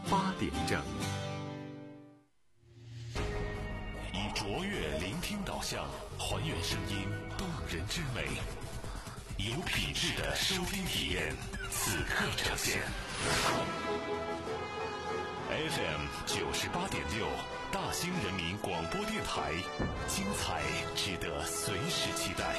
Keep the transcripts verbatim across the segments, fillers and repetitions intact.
八点正。 以卓越聆听导向，还原声音动人之美，有品质的收听体验，此刻呈现。F M 九十八点六，大兴人民广播电台，精彩值得随时期待。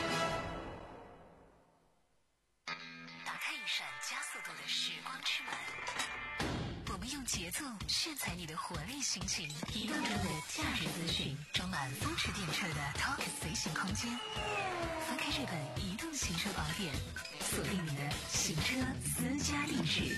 打开一扇加速度的时光之门，我们用节奏炫彩你的活力心情，移动中的驾驶资讯，装满风驰电掣的 Talk 随行空间。翻开这本移动行车宝典，锁定你的行车私家定制。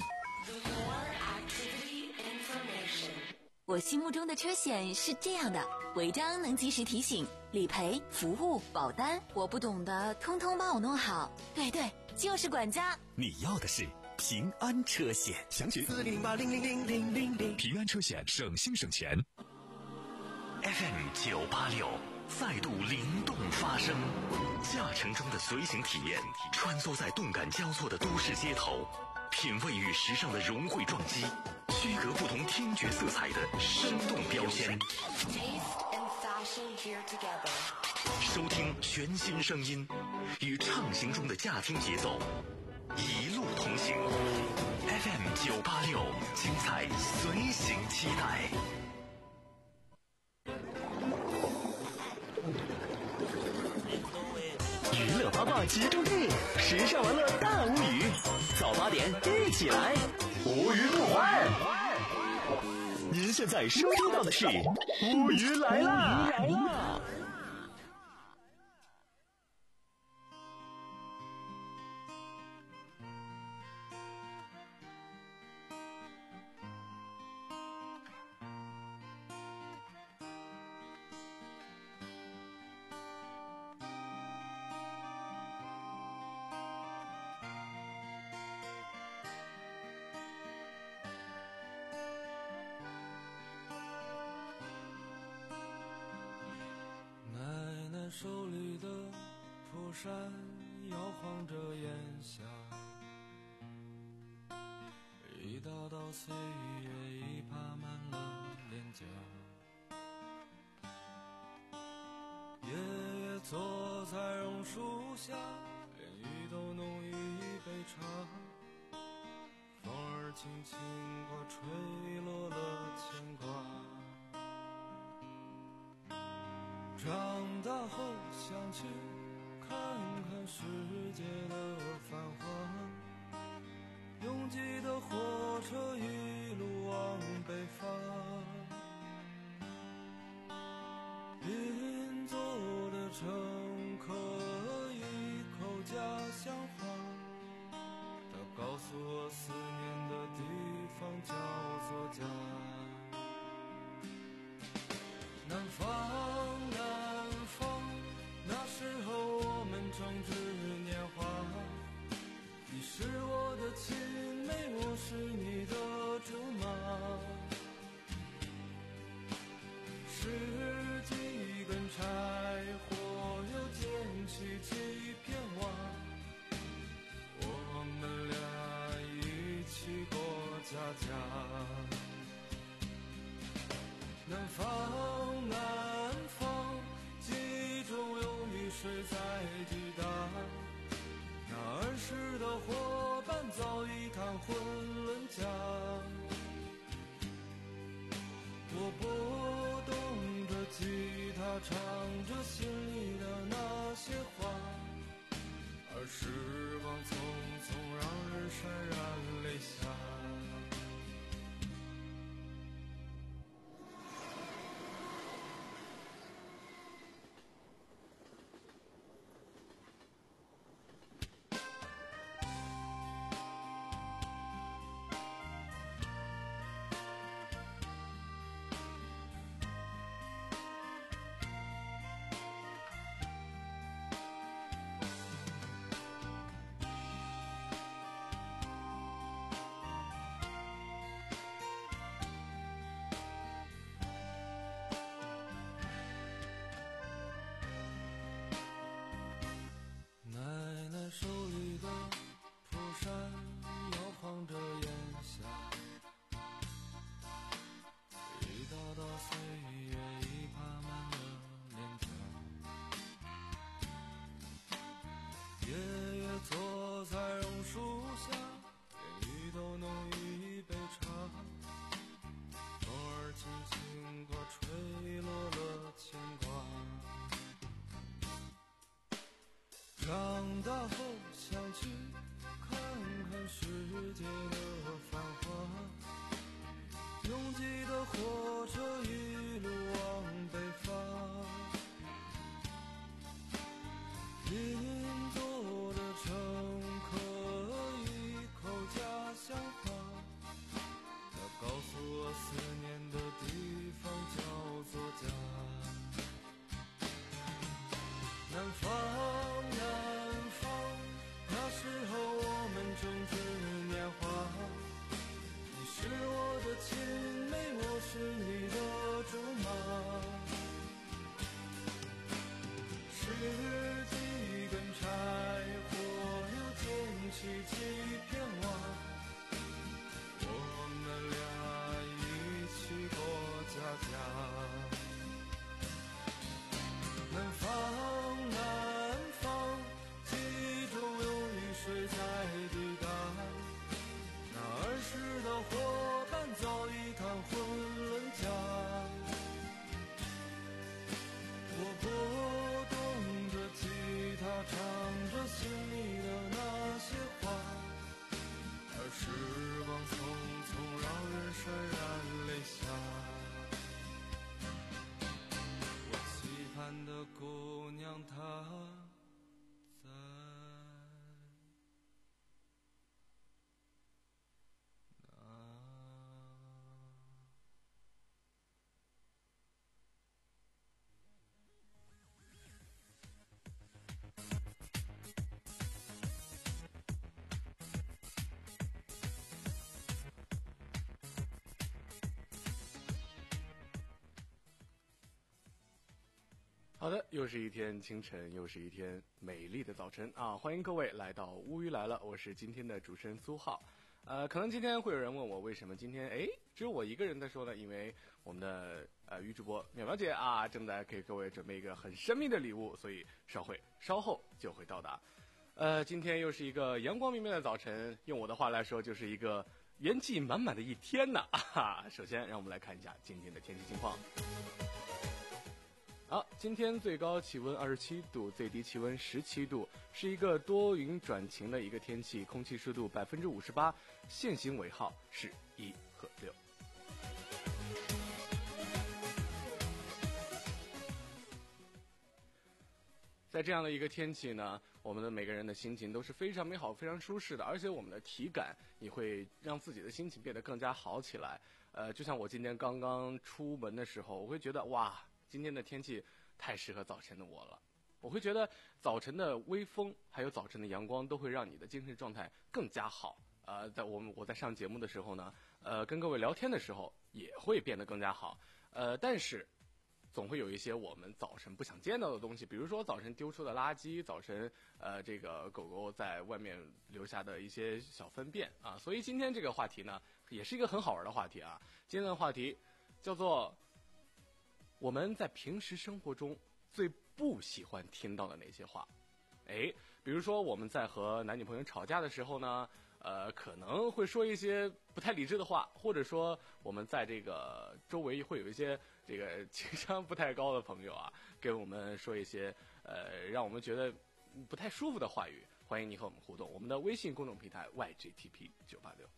我心目中的车险是这样的：违章能及时提醒，理赔、服务、保单，我不懂的通通帮我弄好。对对，就是管家。 你要的是平安车险，详询四零八零零零零零零。 平安车险，省心省钱。F M 九八六，再度灵动发声，驾乘中的随行体验，穿梭在动感交错的都市街头，品味与时尚的融汇撞击，区隔不同听觉色彩的生动标签。收听全新声音，与畅行中的驾听节奏一路同行。F M 九八六，精彩随行期待。 娱乐八卦集中地，时尚玩乐大无语。早八点一起来，无语不欢。您现在收听到的是无语来啦！来啦！ 手里的蒲扇摇晃着烟霞，一道道岁月已爬满了脸颊。爷爷坐在榕树下，连雨都浓于一杯茶，风儿轻轻刮，吹落了牵挂。长大后想去看看世界的繁华，拥挤的火车一路往北方，邻座的乘客一口家乡话，他告诉我思念的地方叫做家。南方南方，那时候我们正值年华，你是我的青梅，我是你的竹马，十几根柴火又捡起几片瓦，我们俩一起过家家。南方南方，记忆中有你睡在巨大，那儿时的伙伴早已谈婚论嫁，我拨动着吉他，唱着心里的那些话，而时光匆匆让人潸然泪下。 大后想去看看世界的繁华，拥挤的火车一路往北方，邻座的乘客一口家乡话，他告诉我思念的地方叫做家。南方南方，那时候我们正值年华，你是我的青梅，我是你的竹马，十几根柴火又捡起几片瓦，我们俩一起过家家。南方南方，记忆中有雨水在抵达，那儿时的伙伴早已看昏论家，我拨动着吉他唱着心里的那些话，而时光匆匆让人潸然泪下。看的姑娘她在哪？ 好的，又是一天清晨，又是一天美丽的早晨啊！欢迎各位来到乌鱼来了，我是今天的主持人苏浩。呃，可能今天会有人问我为什么今天哎只有我一个人在说呢？因为我们的呃鱼主播淼淼姐啊正在给各位准备一个很神秘的礼物，所以稍会稍后就会到达。呃，今天又是一个阳光明媚的早晨，用我的话来说就是一个元气满满的一天呢。啊，首先让我们来看一下今天的天气情况。好，今天最高气温二十七度，最低气温十七度，是一个多云转晴的一个天气，空气湿度百分之五十八，现行尾号是一和六。在这样的一个天气呢，我们的每个人的心情都是非常美好、非常舒适的，而且我们的体感也会让自己的心情变得更加好起来。呃，就像我今天刚刚出门的时候，我会觉得哇，今天的天气太适合早晨的我了。我会觉得早晨的微风还有早晨的阳光都会让你的精神状态更加好。呃，在我们我在上节目的时候呢，呃，跟各位聊天的时候也会变得更加好。呃，但是总会有一些我们早晨不想见到的东西，比如说早晨丢出的垃圾，早晨呃这个狗狗在外面留下的一些小粪便啊。所以今天这个话题呢，也是一个很好玩的话题啊。今天的话题叫做我们在平时生活中最不喜欢听到的哪些话。哎，比如说我们在和男女朋友吵架的时候呢，呃，可能会说一些不太理智的话，或者说我们在这个周围会有一些这个情商不太高的朋友啊，给我们说一些呃让我们觉得不太舒服的话语。欢迎你和我们互动，我们的微信公众平台 Y G T P 九八六。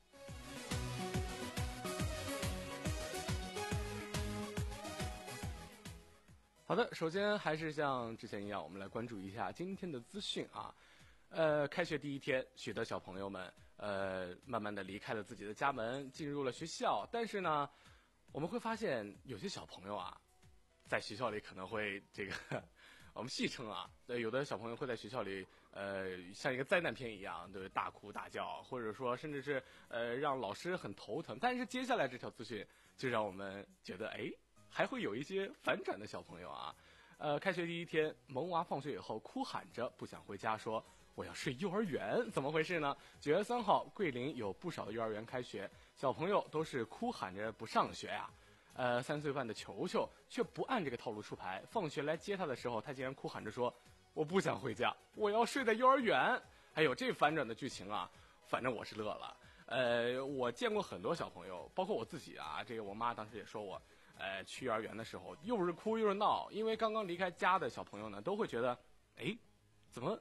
好的，首先还是像之前一样，我们来关注一下今天的资讯啊。呃，开学第一天，许多小朋友们呃慢慢的离开了自己的家门，进入了学校。但是呢，我们会发现有些小朋友啊，在学校里可能会这个我们戏称啊，有的小朋友会在学校里呃像一个灾难片一样，对，大哭大叫，或者说甚至是呃让老师很头疼。但是接下来这条资讯就让我们觉得，哎，还会有一些反转的小朋友啊。呃，开学第一天，萌娃放学以后哭喊着不想回家，说我要睡幼儿园。怎么回事呢？九月三号，桂林有不少的幼儿园开学，小朋友都是哭喊着不上学呀、啊。呃，三岁半的球球却不按这个套路出牌，放学来接他的时候，他竟然哭喊着说我不想回家，我要睡在幼儿园。还有这反转的剧情啊，反正我是乐了。呃，我见过很多小朋友，包括我自己啊，这个我妈当时也说我呃，去幼儿园的时候又是哭又是闹，因为刚刚离开家的小朋友呢，都会觉得，哎，怎么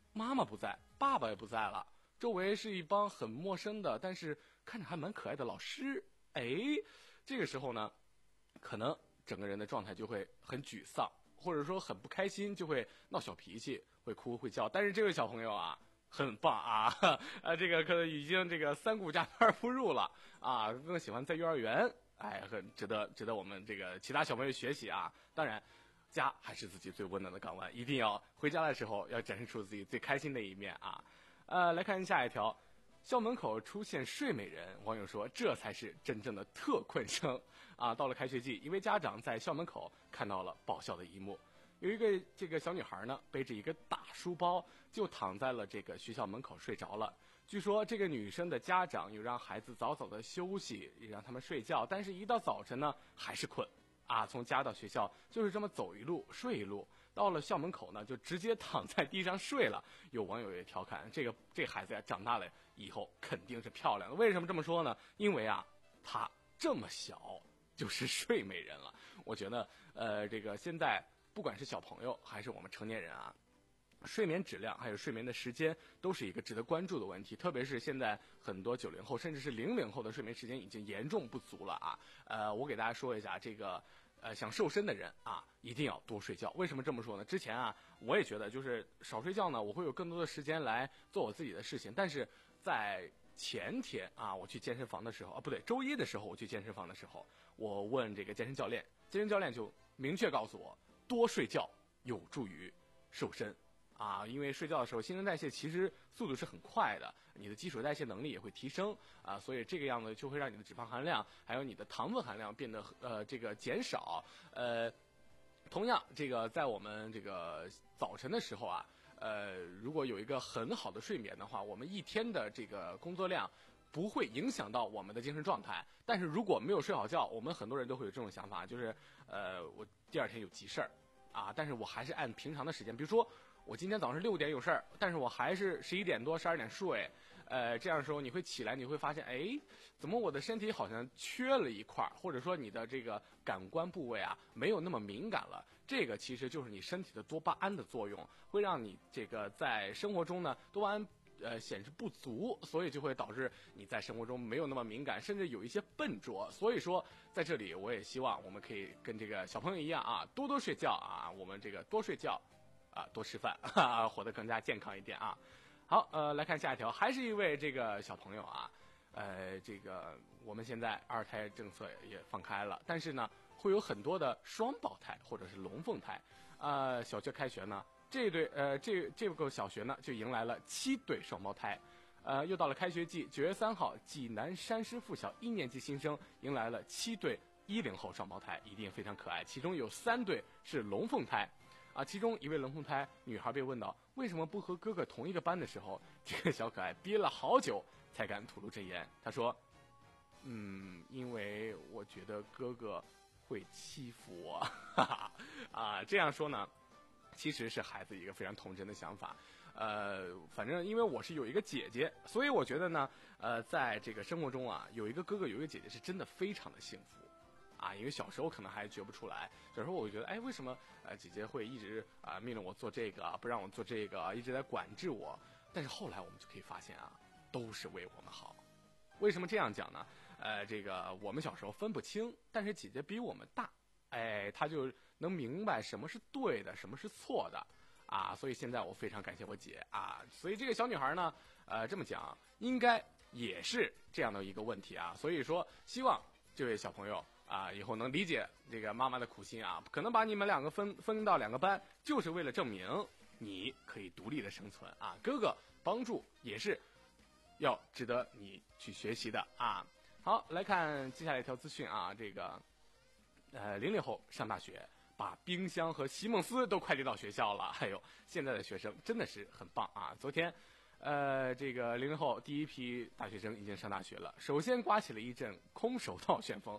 妈妈不在，爸爸也不在了，周围是一帮很陌生的，但是看着还蛮可爱的老师。哎，这个时候呢，可能整个人的状态就会很沮丧，或者说很不开心，就会闹小脾气，会哭会叫。但是这位小朋友啊，很棒啊，呃，这个可能已经这个三顾家二不入了啊，更喜欢在幼儿园，哎，很值得值得我们这个其他小朋友学习啊。当然，家还是自己最温暖的港湾，一定要回家的时候要展示出自己最开心的一面啊。呃，来看下一条。校门口出现睡美人，网友说这才是真正的特困生啊！到了开学季，一位家长在校门口看到了爆笑的一幕，有一个这个小女孩呢，背着一个大书包，就躺在了这个学校门口睡着了。据说这个女生的家长有让孩子早早的休息，也让他们睡觉，但是一到早晨呢，还是困啊！从家到学校就是这么走一路睡一路。到了校门口呢，就直接躺在地上睡了。有网友也调侃，这个这孩子呀，长大了以后肯定是漂亮的。为什么这么说呢？因为啊，他这么小就是睡美人了。我觉得，呃，这个现在不管是小朋友还是我们成年人啊，睡眠质量还有睡眠的时间都是一个值得关注的问题。特别是现在很多九零后甚至是零零后的睡眠时间已经严重不足了啊。呃，我给大家说一下这个。呃，想瘦身的人啊，一定要多睡觉。为什么这么说呢？之前啊，我也觉得就是少睡觉呢，我会有更多的时间来做我自己的事情。但是在前天啊，我去健身房的时候啊，不对，周一的时候我去健身房的时候，我问这个健身教练，健身教练就明确告诉我，多睡觉有助于瘦身。啊，因为睡觉的时候新陈代谢其实速度是很快的，你的基础代谢能力也会提升啊，所以这个样子就会让你的脂肪含量还有你的糖分含量变得呃这个减少。呃，同样这个在我们这个早晨的时候啊，呃，如果有一个很好的睡眠的话，我们一天的这个工作量不会影响到我们的精神状态。但是如果没有睡好觉，我们很多人都会有这种想法，就是呃我第二天有急事儿啊，但是我还是按平常的时间，比如说。我今天早上六点有事儿，但是我还是十一点多、十二点睡，呃，这样的时候你会起来，你会发现，哎，怎么我的身体好像缺了一块，或者说你的这个感官部位啊没有那么敏感了。这个其实就是你身体的多巴胺的作用，会让你这个在生活中呢多巴胺呃显示不足，所以就会导致你在生活中没有那么敏感，甚至有一些笨拙。所以说，在这里我也希望我们可以跟这个小朋友一样啊，多多睡觉啊，我们这个多睡觉。啊，多吃饭，哈哈，活得更加健康一点啊。好，呃，来看下一条，还是一位这个小朋友啊，呃，这个我们现在二胎政策也放开了，但是呢，会有很多的双胞胎或者是龙凤胎。呃，小学开学呢，这对呃这这个小学呢就迎来了七对双胞胎。呃，又到了开学季，九月三号，济南山师附小一年级新生迎来了七对一零后双胞胎，一定非常可爱，其中有三对是龙凤胎。啊，其中一位龙凤胎女孩被问到为什么不和哥哥同一个班的时候，这个小可爱憋了好久才敢吐露真言。她说：“嗯，因为我觉得哥哥会欺负我。”哈哈，啊，这样说呢，其实是孩子一个非常童真的想法。呃，反正因为我是有一个姐姐，所以我觉得呢，呃，在这个生活中啊，有一个哥哥有一个姐姐是真的非常的幸福。啊，因为小时候可能还觉不出来，小时候我就觉得，哎，为什么呃姐姐会一直啊、呃、命令我做这个，不让我做这个，一直在管制我？但是后来我们就可以发现啊，都是为我们好。为什么这样讲呢？呃，这个我们小时候分不清，但是姐姐比我们大，哎，她就能明白什么是对的，什么是错的，啊，所以现在我非常感谢我姐啊。所以这个小女孩呢，呃，这么讲应该也是这样的一个问题啊。所以说，希望这位小朋友。啊，以后能理解这个妈妈的苦心啊，可能把你们两个分分到两个班，就是为了证明你可以独立的生存啊。哥哥帮助也是要值得你去学习的啊。好，来看接下来一条资讯啊，这个呃零零后上大学，把冰箱和席梦思都快递到学校了。还有现在的学生真的是很棒啊。昨天呃这个零零后第一批大学生已经上大学了，首先刮起了一阵空手道旋风。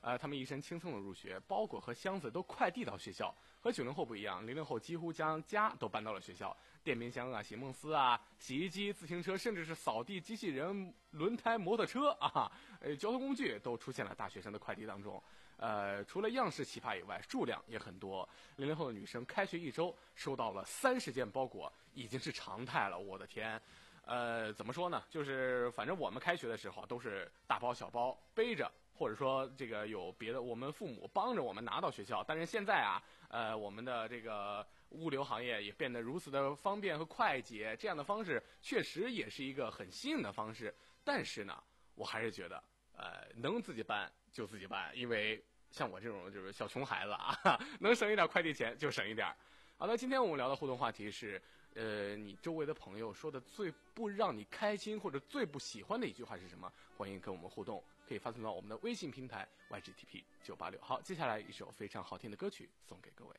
呃，他们一身轻松的入学，包裹和箱子都快递到学校。和九零后不一样，零零后几乎将家都搬到了学校，电冰箱啊、席梦思啊、洗衣机、自行车，甚至是扫地机器人、轮胎、摩托车啊，呃，交通工具都出现了大学生的快递当中。呃，除了样式奇葩以外，数量也很多。零零后的女生开学一周收到了三十件包裹，已经是常态了。我的天！呃，怎么说呢？就是反正我们开学的时候都是大包小包背着，或者说这个有别的我们父母帮着我们拿到学校。但是现在啊，呃，我们的这个物流行业也变得如此的方便和快捷，这样的方式确实也是一个很新颖的方式。但是呢，我还是觉得，呃，能自己搬就自己搬，因为像我这种就是小穷孩子啊，能省一点快递钱就省一点。好了，今天我们聊的互动话题是。呃，你周围的朋友说的最不让你开心或者最不喜欢的一句话是什么？欢迎跟我们互动，可以发送到我们的微信平台 Y G T P 九八六。好，接下来一首非常好听的歌曲送给各位。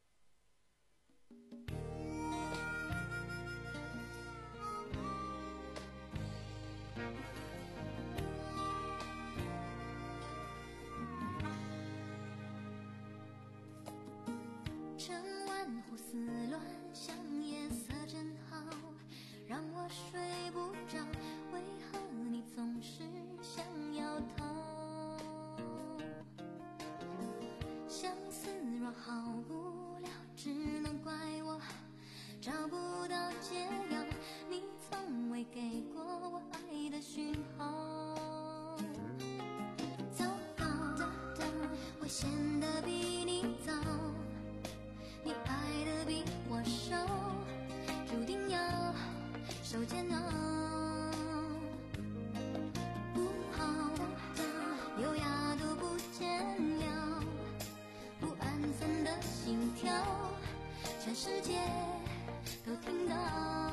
趁晚胡思乱想，夜色真好，让我睡不着。为何你总是想要逃？相思若好无聊，只能怪我找不到解药。你从未给过我爱的讯号。糟糕，我显得比你早。你爱的比我少，注定要受煎熬。不好，优雅都不见了，不安分的心跳，全世界都听到。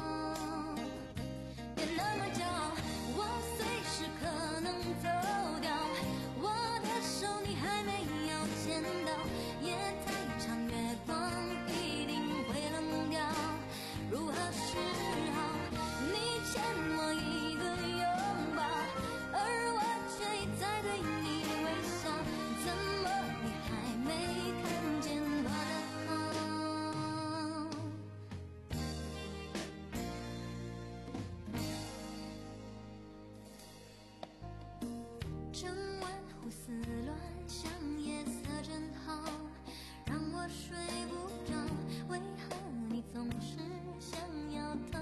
别那么骄傲，我随时可能走掉。我的手你还没有牵到，夜太长，月光一定会冷掉。如何是好？你欠我一个拥抱，而我却一再对你微笑。怎么你还没看见我的好？整晚胡思乱想，夜色真好，让我睡不着。为何你总是想要逃？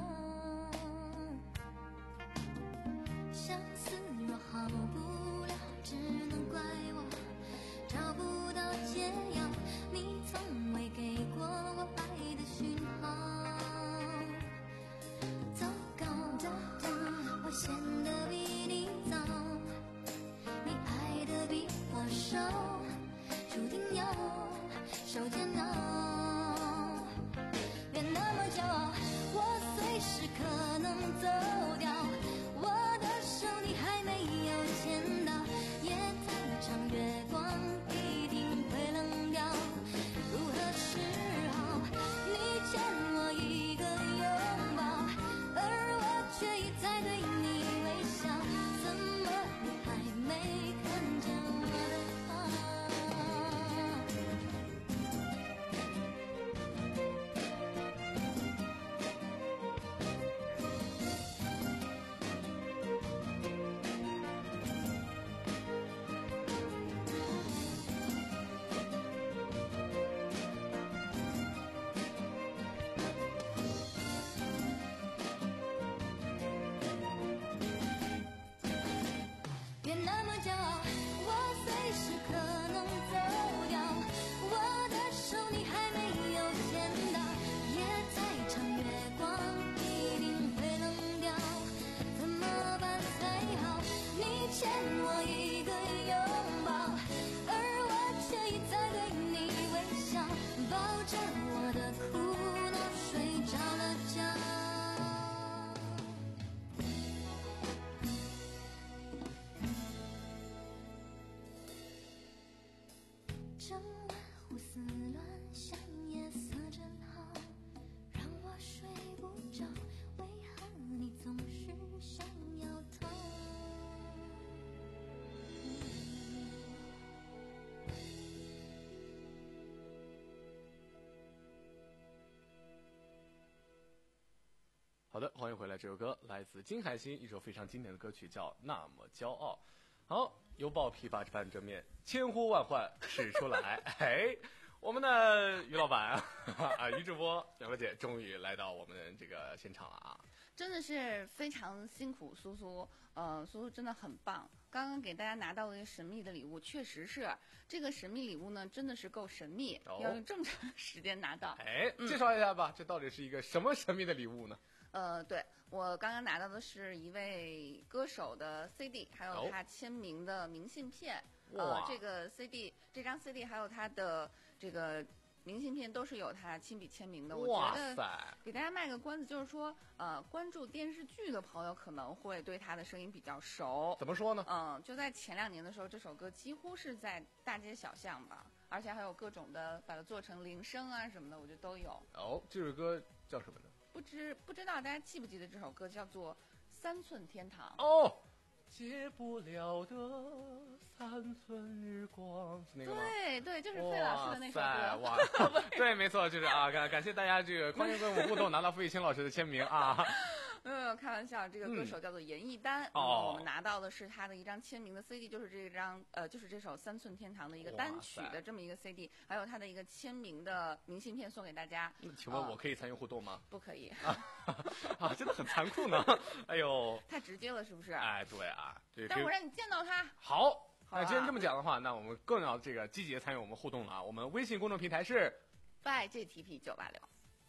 相思若好不了，只能怪我找不到解药。你从未给过我爱的讯号。糟糕，我显得比你早，你爱的比我少，注定要受煎熬。别那么骄傲，我随时可能走掉。我的手你还没有牵到，夜太长，月光一定会冷掉。如何是好？你欠我一个拥抱，而我却一再对你微笑。怎么你还没看见我的好？别那么骄傲，我随时可能走掉。我的手你还没有牵到，夜太长，月光一定会冷掉。怎么办才好？你欠我一个拥抱，而我却一再对你微笑，抱着我的苦恼睡着了觉。整晚胡思乱想，夜色真好，让我睡不着。为何你总是想要逃？ 好的，欢迎回来。这首歌来自金海心，一首非常经典的歌曲，叫《那么骄傲》。好，犹抱琵琶半遮面，千呼万唤始出来。哎，我们的于老板啊，于主播表表姐终于来到我们这个现场了啊！ 真的是非常辛苦，苏苏，呃，苏苏真的很棒。刚刚给大家拿到了一个神秘的礼物，确实是这个神秘礼物呢，真的是够神秘，哦、要用这么长时间拿到。 哎，介绍一下吧，嗯、这到底是一个什么神秘的礼物呢？ 呃，对我刚刚拿到的是一位歌手的 C D， 还有他签名的明信片。哦、呃，这个 C D， 这张 C D 还有他的这个明信片都是有他亲笔签名的。我觉得给大家卖个关子，就是说，呃，关注电视剧的朋友可能会对他的声音比较熟。 怎么说呢？ 嗯、呃，就在前两年的时候，这首歌几乎是在大街小巷吧，而且还有各种的把它做成铃声啊什么的，我觉得都有。 哦，这首歌叫什么呢？ 不知不知道大家记不记得这首歌叫做《三寸天堂》 哦，戒不了的三寸日光，是那个吗？ 对对，就是费老师的那首歌。 哇，对，没错，就是啊，感感谢大家这个欢迎跟我们互动，拿到付艺清老师的签名啊。 没有开玩笑，这个歌手叫做严艺丹，嗯、我们拿到的是他的一张签名的 C D， 就是这张呃，就是这首《三寸天堂》的一个单曲的这么一个 C D， 还有他的一个签名的明信片送给大家。 请问我可以参与互动吗？ 不可以啊啊，真的很残酷呢！哎呦， 太直接了，是不是？ 哎，对啊，对。 待会儿让你见到他。 好，那既然这么讲的话，那我们更要这个积极参与我们互动了啊！我们微信公众平台是 by J T P 九八六。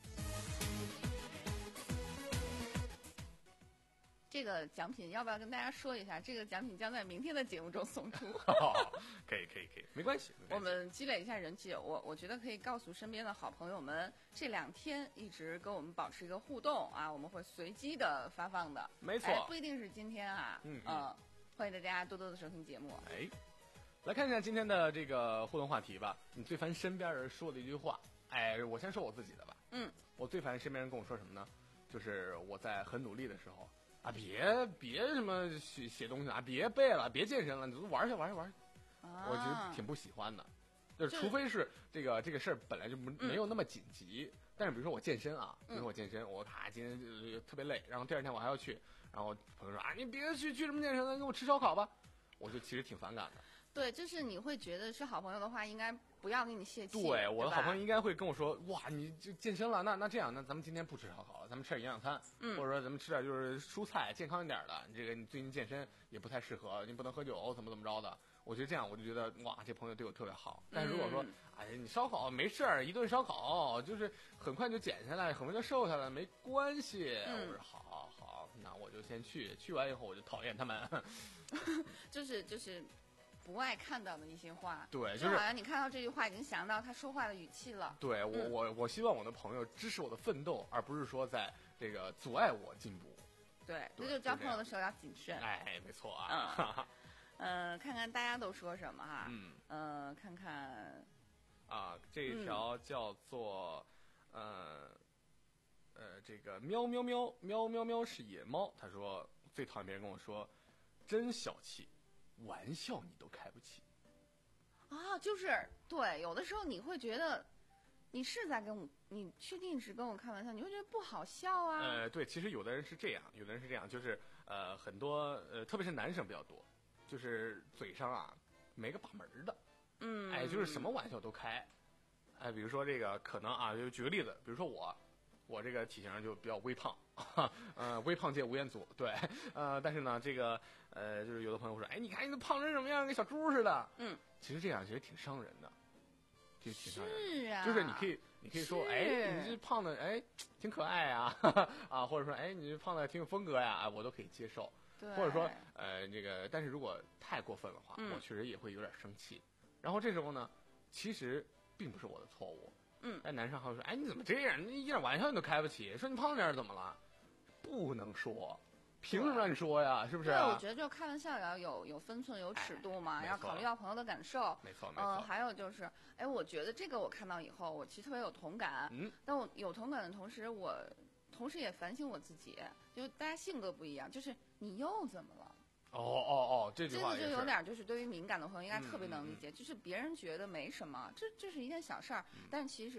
这个奖品要不要跟大家说一下？这个奖品将在明天的节目中送出。 哦、可以可以可以，没关系。 我们积累一下人气，我我觉得可以告诉身边的好朋友们，这两天一直跟我们保持一个互动啊，我们会随机的发放的。 没错、 哎，不一定是今天啊。嗯嗯、呃，欢迎大家多多的收听节目。 哎，来看一下今天的这个互动话题吧。你最烦身边人说的一句话？哎，我先说我自己的吧。 嗯， 我最烦身边人跟我说什么呢？就是我在很努力的时候。啊，别别什么写写东西啊，别背了，别健身了，你就玩去玩去玩去。啊、我觉得挺不喜欢的，就是除非是这个这个事儿本来就没没有那么紧急，嗯、但是比如说我健身啊，比如说我健身，我咔今天就特别累，然后第二天我还要去，然后朋友说啊，你别去去什么健身了，给我吃烧烤吧，我就其实挺反感的。 对，就是你会觉得是好朋友的话，应该不要给你泄气。 对，我的好朋友应该会跟我说，哇，你就健身了，那那这样，那咱们今天不吃烧烤了，咱们吃点营养餐，嗯、或者说咱们吃点就是蔬菜，健康一点的。你这个你最近健身也不太适合，你不能喝酒，怎么怎么着的。我觉得这样，我就觉得哇，这朋友对我特别好。但是如果说，嗯、哎呀，你烧烤没事儿，一顿烧烤就是很快就减下来，很快就瘦下来，没关系。嗯、我说好好好，那我就先去，去完以后我就讨厌他们。 就是就是。不爱看到的一些话， 对，就是就好像你看到这句话已经想到他说话的语气了。 对我，嗯、我我希望我的朋友支持我的奋斗，而不是说在这个阻碍我进步。 对，这就交朋友的时候要谨慎。 哎，没错啊。 嗯，呃，看看大家都说什么哈。 嗯。 呃，看看。 啊，这一条叫做，嗯、呃，呃，这个喵喵喵喵喵喵是野猫。他说最讨厌别人跟我说，真小气。玩笑你都开不起啊！就是对，有的时候你会觉得你是在跟我，你确定是跟我开玩笑，你会觉得不好笑啊。 呃，对，其实有的人是这样，有的人是这样，就是呃，很多呃，特别是男生比较多，就是嘴上啊没个把门的， 嗯， 哎，就是什么玩笑都开，哎，比如说这个可能啊，就举个例子，比如说我，我这个体型就比较微胖。呃，微胖界吴彦祖，对，呃，但是呢，这个呃，就是有的朋友说，哎，你看你都胖成什么样，跟小猪似的。 嗯， 其实这样其实挺伤人的，就挺伤人的。 是啊， 就是你可以，你可以说，哎，你这胖的，哎，挺可爱啊，啊，或者说，哎，你这胖的挺有风格呀，啊，我都可以接受。 对。 或者说，呃，这个，但是如果太过分的话， 嗯、 我确实也会有点生气。然后这时候呢，其实并不是我的错误。 嗯。 哎，男生还会说，哎，你怎么这样？你一点玩笑你都开不起，说你胖点怎么了？不能说，凭什么让你说呀？是不是、啊？ 对，我觉得就开玩笑也要有有分寸、有尺度嘛，要考虑到朋友的感受。 没错，没错。 嗯，还有就是，哎，我觉得这个我看到以后，我其实特别有同感。 嗯。 但我有同感的同时，我同时也反省我自己，就大家性格不一样，就是你又怎么了？ 哦哦哦，这句话这个就有点，就是对于敏感的朋友应该特别能理解， 嗯、 就是别人觉得没什么，这这是一件小事儿， 嗯、 但其实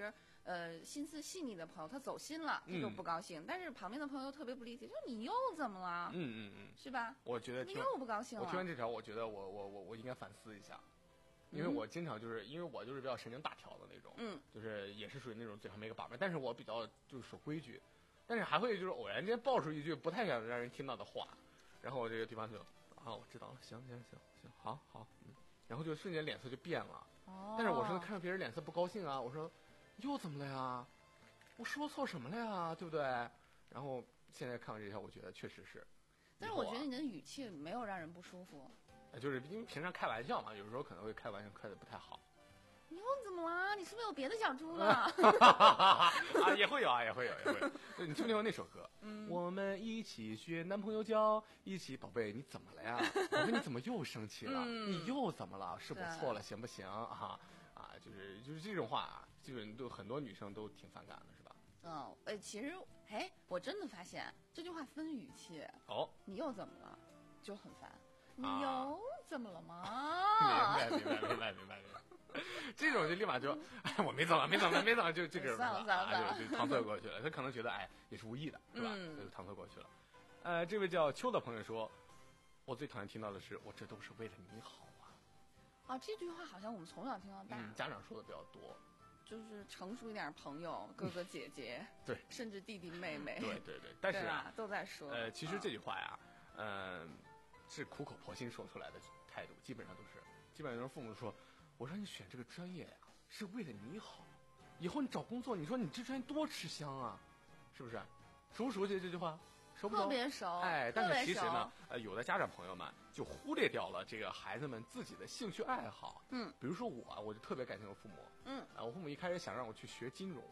呃心思细腻的朋友，他走心了，他就不高兴； 嗯、 但是旁边的朋友特别不理解，就是你又怎么了？ 嗯嗯嗯， 是吧？ 我觉得你又不高兴了。 我听完这条，我觉得我我我我应该反思一下。因为我经常就是，因为我就是比较神经大条的那种，嗯，就是也是属于那种嘴上没个把门，但是我比较就是守规矩，但是还会就是偶然间爆出一句不太想让人听到的话，然后我这个地方就啊，我知道了，行行行行，好好，嗯，然后就瞬间脸色就变了，哦，但是我说看到别人脸色不高兴啊，我说又怎么了呀？我说错什么了呀？对不对？然后现在看完这条，我觉得确实是， 但是我觉得你的语气没有让人不舒服。 就是因为平常开玩笑嘛，有时候可能会开玩笑开的不太好。 你又怎么了？你是不是有别的小猪呢？ 啊，也会有啊，也会有，也会有。你听没听过那首歌？嗯，我们一起学男朋友教，一起宝贝，你怎么了呀？宝贝，你怎么又生气了？嗯、你又怎么了？是我错了，行不行啊？啊，就是就是这种话啊，基本都很多女生都挺反感的，是吧？ 嗯，呃，其实，哎，我真的发现这句话分语气。 哦， 你又怎么了？就很烦。你又怎么了吗？ 明白明白明白明白明白，这种就立马就，哎，我没怎么没怎么没怎么就就这种了，啊，就就搪塞过去了。他可能觉得哎也是无意的，是吧？嗯、就搪塞过去了。呃，这位叫秋的朋友说，我最讨厌听到的是我这都是为了你好啊。 啊，这句话好像我们从小听到大， 嗯，家长说的比较多。 就是成熟一点朋友，哥哥姐姐， 对， 甚至弟弟妹妹， 对对对，但是啊，都在说。 呃，其实这句话呀，嗯。是苦口婆心说出来的态度，基本上都是，基本上都是父母说，我让你选这个专业呀、啊，是为了你好，以后你找工作，你说你这专业多吃香啊，是不是？熟不熟悉这句话？熟不熟？ 特别熟。 哎，但是其实呢，呃，有的家长朋友们就忽略掉了这个孩子们自己的兴趣爱好。嗯，比如说我，我就特别感谢我父母。嗯，啊，我父母一开始想让我去学金融。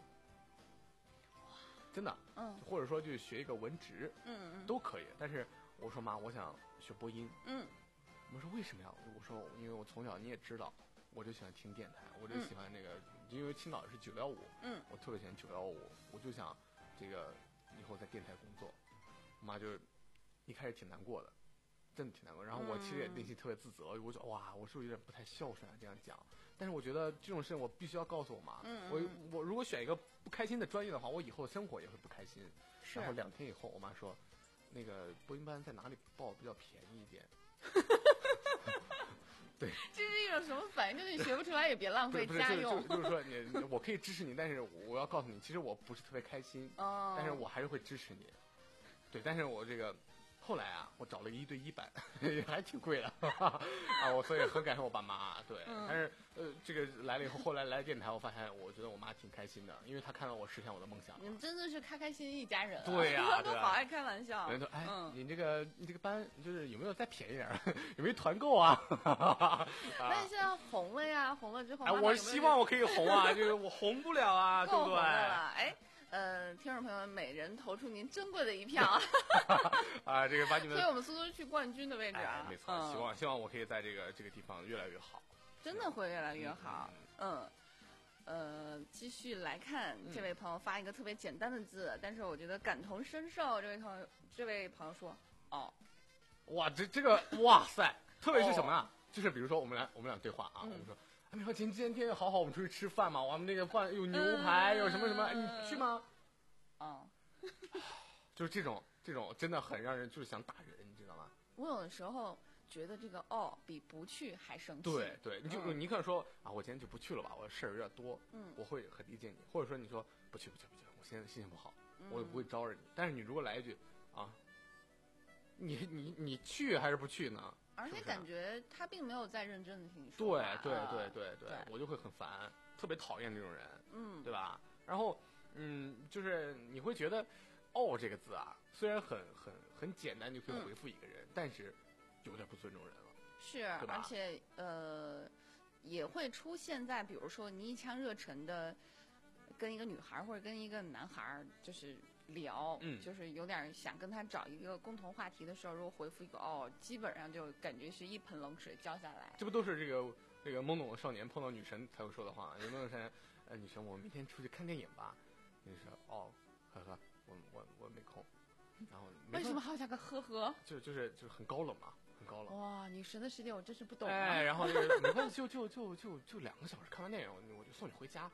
真的。嗯。或者说就学一个文职。嗯嗯。都可以，但是我说妈，我想学播音。嗯。我说为什么呀？我说因为我从小你也知道，我就喜欢听电台，我就喜欢那个，嗯、因为青岛是九幺五。嗯。我特别喜欢九幺五，我就想这个以后在电台工作。我妈就一开始挺难过的，真的挺难过。然后我其实也内心特别自责，我就哇，我是不是有点不太孝顺啊？这样讲。但是我觉得这种事我必须要告诉我妈。嗯。我我如果选一个不开心的专业的话，我以后生活也会不开心。是。然后两天以后，我妈说，那个播音班在哪里报比较便宜一点？对。 这是一种什么反应？就是你学不出来也别浪费家用。 就是说你，我可以支持你，但是我要告诉你，其实我不是特别开心。哦。但是我还是会支持你。对，但是我这个后来啊，我找了一对一班，还挺贵的啊，我所以很感谢我爸妈。对，嗯、但是呃，这个来了以后，后来来电台，我发现我觉得我妈挺开心的，因为她看到我实现我的梦想。 你们真的是开开心心一家人、啊。 对呀、啊， 都好爱开玩笑。 人都哎，嗯、你这个你这个班就是有没有再便宜点儿？有没有团购啊？ 那你现在红了呀，红了之后， 哎，我希望我可以红啊，就是我红不了啊，对不对？ 哎。呃，听众朋友们，每人投出您珍贵的一票啊！这个把你们， 所以我们苏州区冠军的位置啊， 哎、没错、嗯，希望希望我可以在这个这个地方越来越好， 真的会越来越好。嗯，嗯呃，继续来看、嗯、这位朋友发一个特别简单的字，但是我觉得感同身受。这位朋友，这位朋友说，哦， 哇，这这个哇塞，特别是什么啊？哦、就是比如说我们俩我们俩对话啊，嗯、我们说。哎，你说今今天好好，我们出去吃饭嘛？我们那个饭有牛排，嗯、有什么什么，你去吗？ 啊、嗯， 就是这种这种真的很让人就是想打人，你知道吗？ 我有的时候觉得这个哦比不去还生气。 对对，你就、嗯、你可能说啊，我今天就不去了吧，我事儿有点多，嗯，我会很理解你。或者说你说不去不去不去，我现在心情不好，嗯、我也不会招惹你。但是你如果来一句啊，你你你去还是不去呢？ 而且感觉他并没有在认真的听你说话。对对对对 对, 对，我就会很烦，特别讨厌这种人，嗯，对吧？然后，嗯，就是你会觉得，哦，这个字啊，虽然很很很简单就可以回复一个人，嗯、但是有点不尊重人了。 是，而且呃，也会出现在比如说你一腔热忱的跟一个女孩或者跟一个男孩就是。聊，嗯，就是有点想跟他找一个共同话题的时候，如果回复一个哦，基本上就感觉是一盆冷水浇下来。 这不都是这个这个懵懂的少年碰到女神才会说的话？有没有人呃，女神，我们明天出去看电影吧？你说哦，呵呵，我我我没空。然后为什么还要加个呵呵？ 就就是就是很高冷嘛，很高冷。 哇，女神的世界我真是不懂、啊。 哎，然后就是没关系，就就就就就两个小时看完电影，我就送你回家。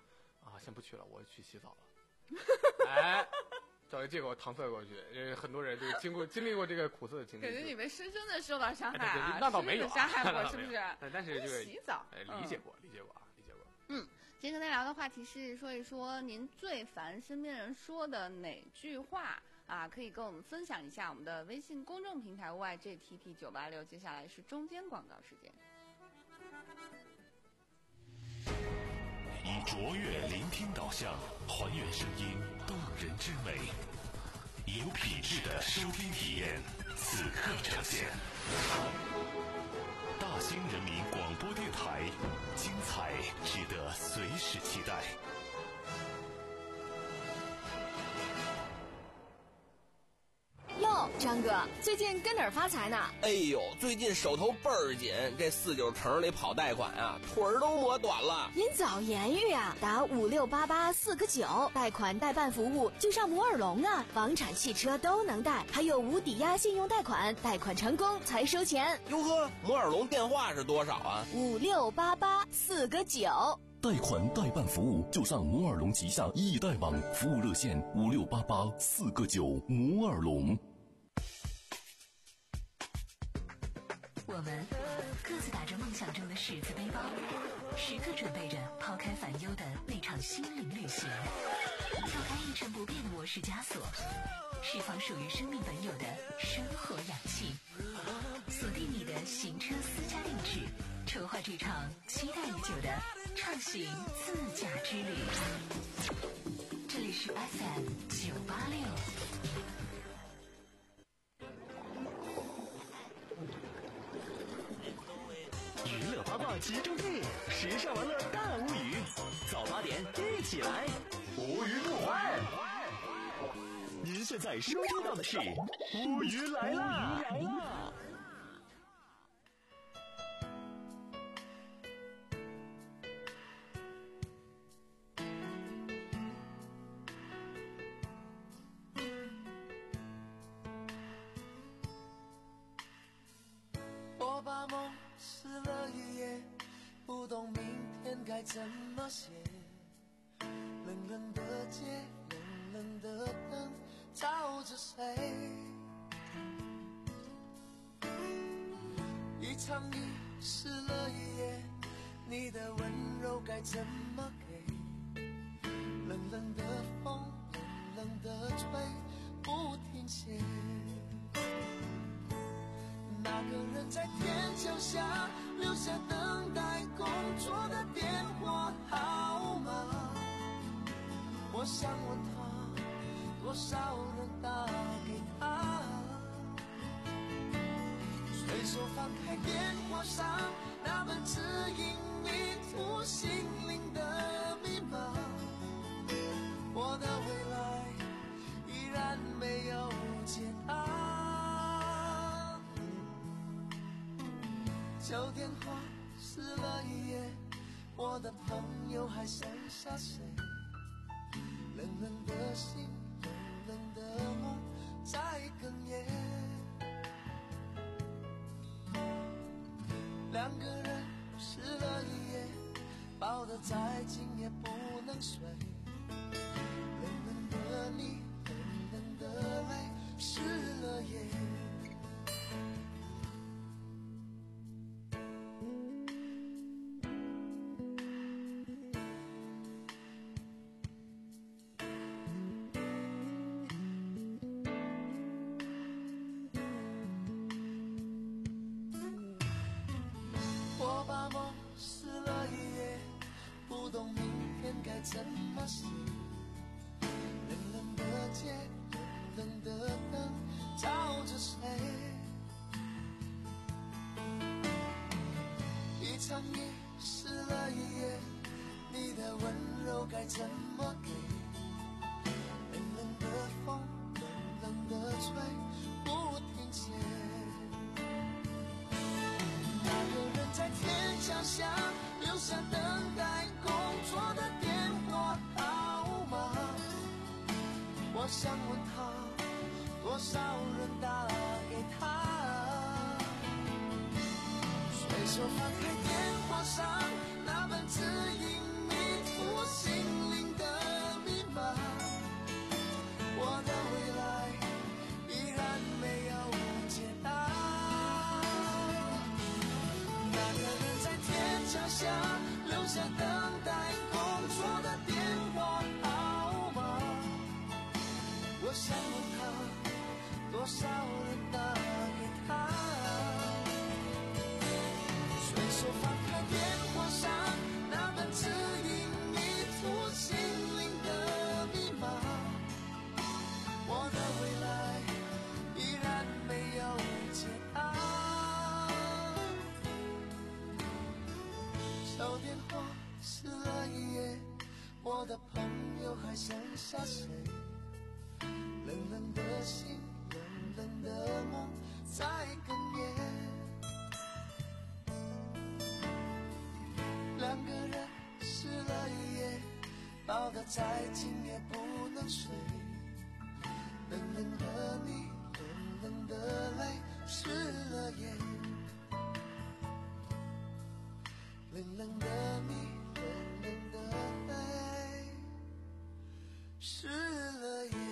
啊，先不去了，我去洗澡了。哎，找人借给我搪塞过去，因为很多人就经过经历过这个苦涩的经历。 感觉你们深深的受到伤害啊， 啊， 那倒没有伤害过，是不是？ 但是这个洗澡， 哎，理解过，理解过啊，理解过。 嗯，今天跟大家聊的话题是说一说您最烦身边人说的哪句话啊？可以跟我们分享一下我们的微信公众平台 Y J T P 九八六。接下来是中间广告时间。 以卓越聆听导向，还原声音动人之美，有品质的收听体验，此刻呈现。大兴人民广播电台，精彩值得随时期待。 哟，张哥，最近跟哪儿发财呢？ 哎呦，最近手头倍儿紧，这四九城里跑贷款啊，腿儿都磨短了。 您早言语啊，打五六八八四个九，贷款代办服务就上摩尔龙啊，房产、汽车都能贷，还有无抵押信用贷款，贷款成功才收钱。 哟呵，摩尔龙电话是多少啊？ 五六八八四个九。 贷款代办服务就上摩尔龙旗下易贷网，服务热线五六八八四个九。摩尔龙。 我们各自打着梦想中的十字背包，时刻准备着抛开烦忧的那场心灵旅行，跳开一成不变的模式枷锁，释放属于生命本有的生活氧气，锁定你的行车私家定制，筹划这场期待已久的畅行自驾之旅。这里是 F M 九八六。 娱乐八卦集中地，时尚玩乐大无语，早八点一起来，无语不欢。您现在收听到的是无语来啦！ 我把梦撕了一页，不懂明天该怎么写。冷冷的街，冷冷的灯，照着谁？一场雨湿了一夜，你的温柔该怎么给？冷冷的风，冷冷的吹，不停歇。那个人在天桥下留下等待工作的电话号码，我想问他，多少人打给他？随手翻开电话上那本指引迷途心灵的密码，我的未来依然没有解答。旧电话撕了一页，我的朋友还剩下谁？冷冷的心，冷冷的梦在哽咽。两个人湿了一夜，抱得再紧也不能睡。冷冷的你，冷冷的泪，湿了夜。怎么写？冷冷的街，冷冷的灯，照着谁？一场雨湿了一夜，你的温柔该怎么给？冷冷的风，冷冷的吹，不停歇。那个人在天桥下留下等待工作的电话号码，我想问他，多少人打给他？随手翻开电话上那本指引迷途心灵下等待工作的电话号码，我想问他多少人打给他，随手翻开电话上那本指引迷途心灵的密码，我的未来依然没有解答。小电话湿了一夜，我的朋友还剩下谁？冷冷的心，冷冷的梦在哽咽。两个人湿了一夜，抱得再紧也不能睡。冷冷的你，冷冷的泪，湿了眼。冷冷的你，冷冷的泪，湿了眼。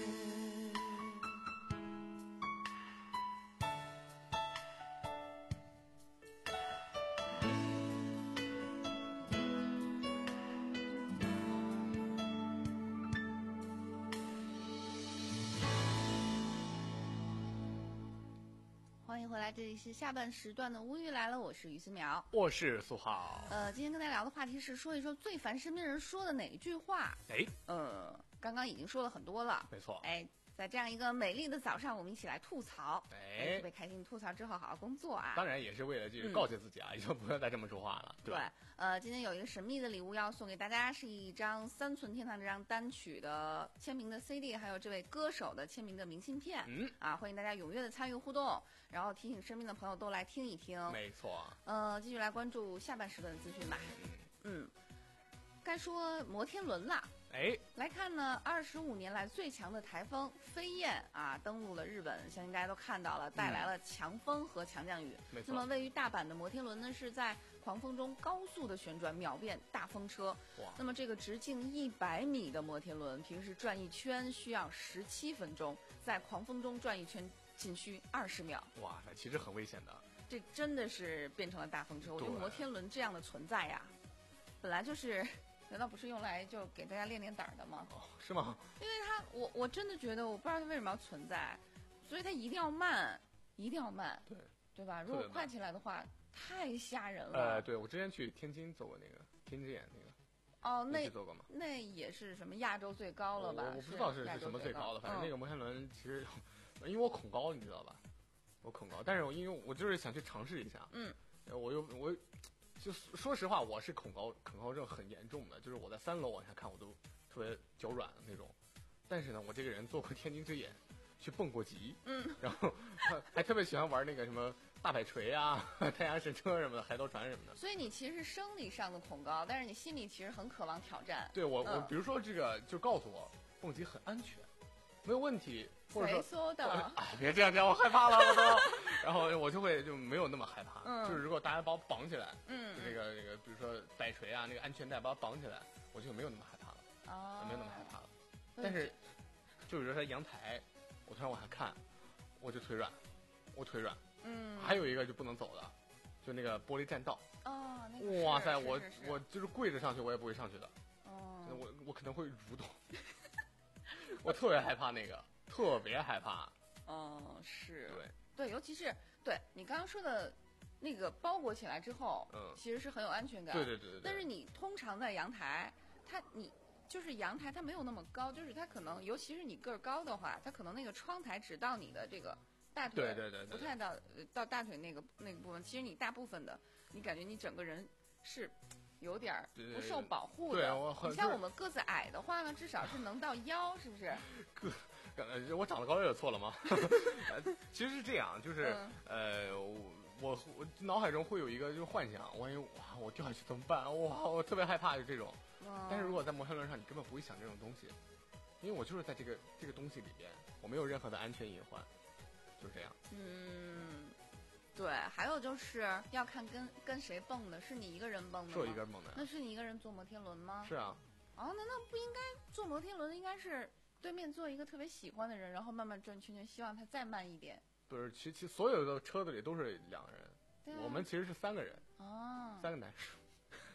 欢迎回来，这里是下半时段的无语来了，我是于思苗， 我是苏浩。 呃，今天跟大家聊的话题是说一说最烦身边人说的哪一句话。 哎， 呃，刚刚已经说了很多了， 没错。 哎，在这样一个美丽的早上，我们一起来吐槽， 哎， 特别开心。吐槽之后好好工作啊。 当然也是为了就是告诫自己啊，以后、嗯、不要再这么说话了。对， 对呃，今天有一个神秘的礼物要送给大家，是一张三寸天堂这张单曲的签名的 C D， 还有这位歌手的签名的明信片。 嗯啊，欢迎大家踊跃的参与互动，然后提醒身边的朋友都来听一听。 没错。 呃，继续来关注下半时段的资讯吧。嗯，该说摩天轮了。 哎， 来看呢，二十五年来最强的台风飞燕啊，登陆了日本，相信大家都看到了，带来了强风和强降雨。 没错。 那么位于大阪的摩天轮呢，是在狂风中高速的旋转，秒变大风车。 哇！ 那么这个直径一百米的摩天轮，平时转一圈需要十七分钟，在狂风中转一圈仅需二十秒。 哇塞，其实很危险的。 这真的是变成了大风车。我觉得摩天轮这样的存在呀，本来就是。难道不是用来就给大家练练胆的吗？ 哦，是吗？ 因为它，我我真的觉得，我不知道它为什么要存在，所以它一定要慢，一定要慢， 对对吧？如果快起来的话，太吓人了。 呃，对，我之前去天津做过那个天津眼那个。 哦，那做过吗？ 那也是什么亚洲最高了吧？ 我我不知道是是什么最高的，反正那个摩天轮其实，因为我恐高，你知道吧？我恐高，但是我因为我就是想去尝试一下， 嗯， 我又我。就说实话，我是恐高恐高症很严重的，就是我在三楼往下看，我都特别脚软的那种。但是呢，我这个人做过天津之眼，去蹦过极， 嗯， 然后还特别喜欢玩那个什么大摆锤啊、太阳神车什么的、海盗船什么的。 所以你其实是生理上的恐高，但是你心里其实很渴望挑战。 对我， 嗯、 我比如说这个就告诉我蹦极很安全，没有问题。 谁说的？ 哎，别这样讲，我害怕了，我都。然后我就会就没有那么害怕， 嗯、 就是如果大家把我绑起来， 嗯， 那个那个，比如说摆锤啊，那个安全带把我绑起来，我就没有那么害怕了， 哦， 没有那么害怕了。但是，就比如说在阳台，我突然往下看，我就腿软，我腿软。 嗯。 还有一个就不能走的，就那个玻璃栈道。 哦，那个。 哇塞，我是是是我就是跪着上去，我也不会上去的。 哦。 我我可能会蠕动，我特别害怕那个，特别害怕。 嗯，是。 对。 对，尤其是对你刚刚说的，那个包裹起来之后， 嗯， 其实是很有安全感。 对对对对。 但是你通常在阳台，它你就是阳台，它没有那么高，就是它可能，尤其是你个儿高的话，它可能那个窗台只到你的这个大腿， 对对对， 不太到到大腿那个那个部分。其实你大部分的，你感觉你整个人是有点不受保护的。 对，我你像我们个子矮的话呢，至少是能到腰，是不是？ 个。我长得高有错了吗？其实是这样，就是、嗯、呃，我我我脑海中会有一个就是幻想，万一哇我掉下去怎么办？哇，我特别害怕就这种。 嗯、 但是如果在摩天轮上，你根本不会想这种东西，因为我就是在这个这个东西里边，我没有任何的安全隐患，就是这样。 嗯，对，还有就是要看跟跟谁蹦的，是你一个人蹦的吗？ 是我一个人蹦的。 那是你一个人坐摩天轮吗？ 是啊。 哦，难道不应该坐摩天轮？应该是。对面坐一个特别喜欢的人，然后慢慢转圈圈，希望他再慢一点。 不是，其其所有的车子里都是两个人， 对啊、 我们其实是三个人。 哦。 三个男生。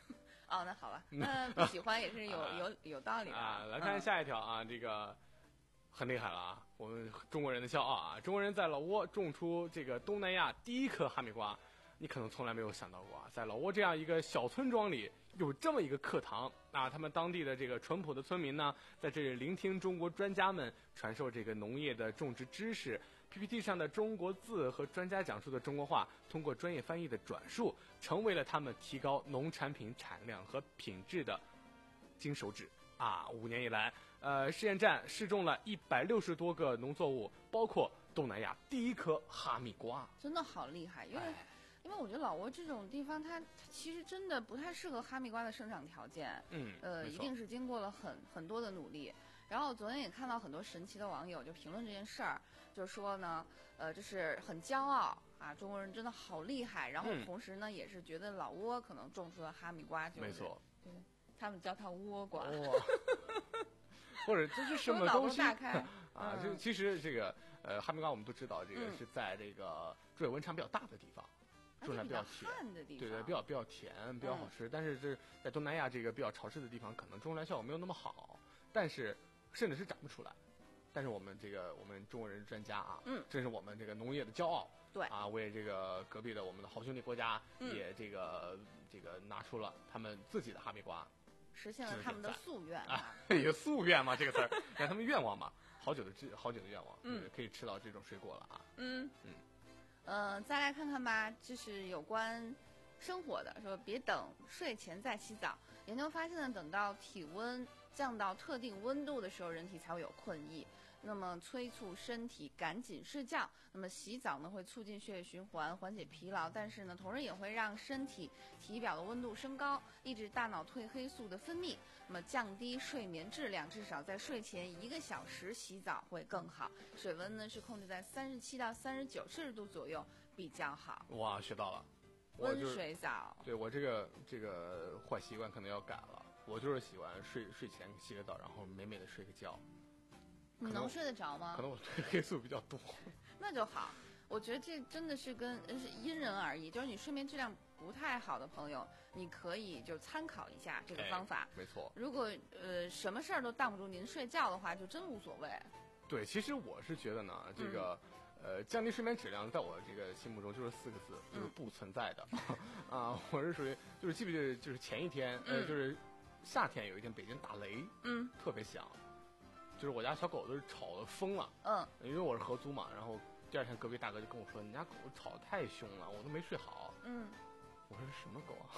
哦，那好吧，那不喜欢也是有有有道理的啊。来看下一条啊，这个很厉害了啊，我们中国人的骄傲啊，中国人在老挝种出这个东南亚第一颗哈密瓜。你可能从来没有想到过啊，在老挝这样一个小村庄里有这么一个课堂啊，他们当地的这个淳朴的村民呢，在这里聆听中国专家们传授这个农业的种植知识。P P T 上的中国字和专家讲述的中国话，通过专业翻译的转述，成为了他们提高农产品产量和品质的金手指啊！五年以来，呃，试验站试种了一百六十多个农作物，包括东南亚第一颗哈密瓜， 真的好厉害，因为。哎因为我觉得老挝这种地方它，它其实真的不太适合哈密瓜的生长条件。 嗯， 呃，一定是经过了很很多的努力。然后昨天也看到很多神奇的网友就评论这件事儿，就说呢，呃，这是很骄傲啊，中国人真的好厉害。然后同时呢，嗯、也是觉得老挝可能种出了哈密瓜，就是、 没错， 对，他们叫它倭瓜， 哦、或者这是什么东西？ 大开啊，这、嗯、其实这个呃哈密瓜我们都知道，这个是在这个昼夜温差比较大的地方。种起来比较甜，对对，比较比较甜，比较好吃。嗯、但是这在东南亚这个比较潮湿的地方，可能种出来效果没有那么好，但是甚至是长不出来。但是我们这个我们中国人专家啊， 嗯， 这是我们这个农业的骄傲， 对啊，为这个隔壁的我们的好兄弟国家也这个、嗯、这个拿出了他们自己的哈密瓜， 实现了他们的夙愿啊，有夙愿嘛这个词儿，让他们愿望嘛，好久的好久的愿望， 嗯， 可以吃到这种水果了啊， 嗯嗯。 呃，再来看看吧，这是有关生活的，说别等睡前再洗澡。研究发现呢，等到体温降到特定温度的时候，人体才会有困意，那么催促身体赶紧睡觉。那么洗澡呢，会促进血液循环，缓解疲劳，但是呢，同时也会让身体体表的温度升高，抑制大脑褪黑素的分泌，那么降低睡眠质量。至少在睡前一个小时洗澡会更好。水温呢是控制在三十七到三十九摄氏度左右比较好。 哇，学到了。 温水澡。 对，我这个这个坏习惯可能要改了。我就是喜欢睡睡前洗个澡，然后美美的睡个觉。 你能睡得着吗？ 可能我褪黑素比较多。 那就好，我觉得这真的是跟是因人而异，就是你睡眠质量不太好的朋友，你可以就参考一下这个方法。 哎、没错。 如果呃什么事儿都挡不住您睡觉的话，就真无所谓。 对，其实我是觉得呢，这个、嗯、呃降低睡眠质量，在我这个心目中就是四个字，就是不存在的。嗯、啊，我是属于就是记不记得就是前一天、嗯、呃就是夏天有一天北京打雷， 嗯， 特别响。就是我家小狗都是吵得疯了， 嗯， 因为我是合租嘛，然后第二天隔壁大哥就跟我说，你家狗吵得太凶了，我都没睡好， 嗯， 我说什么狗啊？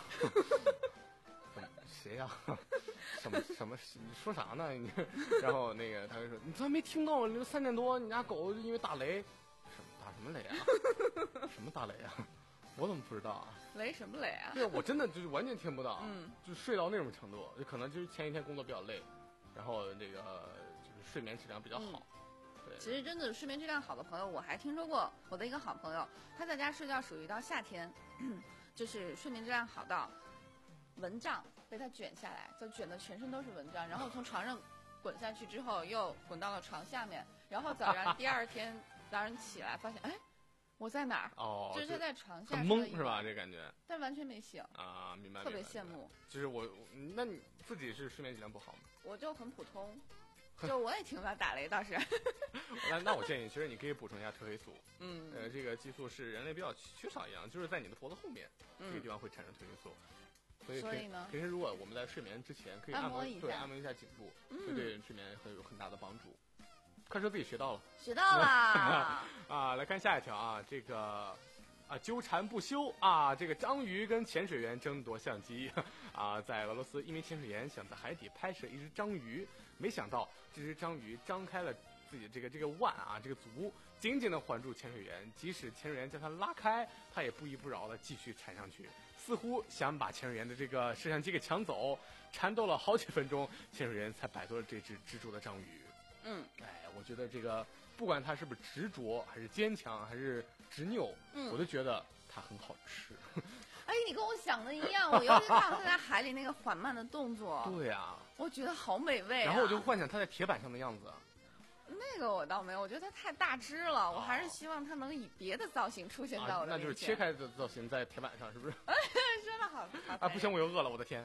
谁呀、啊？什么什么？你说啥呢？你然后那个他就说，你昨天没听到吗？三点多你家狗因为打雷，什么打什么雷啊？什么打雷啊？我怎么不知道啊？ 雷什么雷啊？ 对，我真的就是完全听不到， 嗯， 就睡到那种程度，就可能就是前一天工作比较累，然后那个。睡眠质量比较好、 嗯，对。其实真的睡眠质量好的朋友，我还听说过我的一个好朋友，他在家睡觉属于到夏天，就是睡眠质量好到蚊帐被他卷下来，就卷的全身都是蚊帐，然后从床上滚下去之后又滚到了床下面，然后早上第二天早上起来发现，哎，我在哪儿？ 哦， 就是他在床下很懵是吧？这感觉， 但完全没醒啊，明白？ 特别羡慕。 就是我，那你自己是睡眠质量不好吗？ 我就很普通。就我也听到打雷倒是那那我建议，其实你可以补充一下褪黑素。 嗯， 呃，这个激素是人类比较缺少一样，就是在你的脖子后面、 嗯、 这个地方会产生褪黑素。所以所以呢， 平时如果我们在睡眠之前可以按摩一下， 对，按摩一下颈部， 嗯、 会对睡眠会有很大的帮助。快说自己学到了， 学到了啊！来看下一条啊，这个。啊，纠缠不休啊！这个章鱼跟潜水员争夺相机啊，在俄罗斯，一名潜水员想在海底拍摄一只章鱼，没想到这只章鱼张开了自己这个这个腕啊，这个足，紧紧地环住潜水员，即使潜水员将它拉开，它也不依不饶地继续缠上去，似乎想把潜水员的这个摄像机给抢走。缠斗了好几分钟，潜水员才摆脱了这只蜘蛛的章鱼。 嗯， 哎，我觉得这个不管他是不是执着，还是坚强，还是执拗， 嗯， 我都觉得它很好吃。 哎，你跟我想的一样，我尤其看它在海里那个缓慢的动作， 对啊， 我觉得好美味、啊。 然后我就幻想它在铁板上的样子。 那个我倒没有，我觉得它太大只了，哦、我还是希望它能以别的造型出现在我的面前。 啊、那就是切开的造型在铁板上，是不是？ 说的好，好啊！不行，我又饿了，我的天。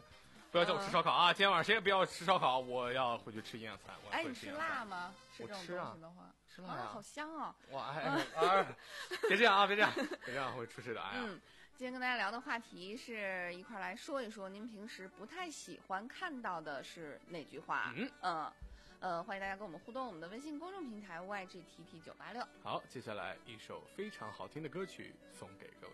不要叫我吃烧烤啊！今天晚上谁也不要吃烧烤，我要回去吃营养餐。我哎，你吃回去吃营养餐辣吗？吃这种我吃啊东西的话， 吃辣呀啊，好香哦！ 哇，哎哎哎，别这样啊，别这样，别这样会出事的。哎呀， 嗯，今天跟大家聊的话题是一块儿来说一说，您平时不太喜欢看到的是哪句话？ 嗯， 呃，呃，欢迎大家跟我们互动，我们的微信公众平台 Y G T T 九八六。 好，接下来一首非常好听的歌曲送给各位。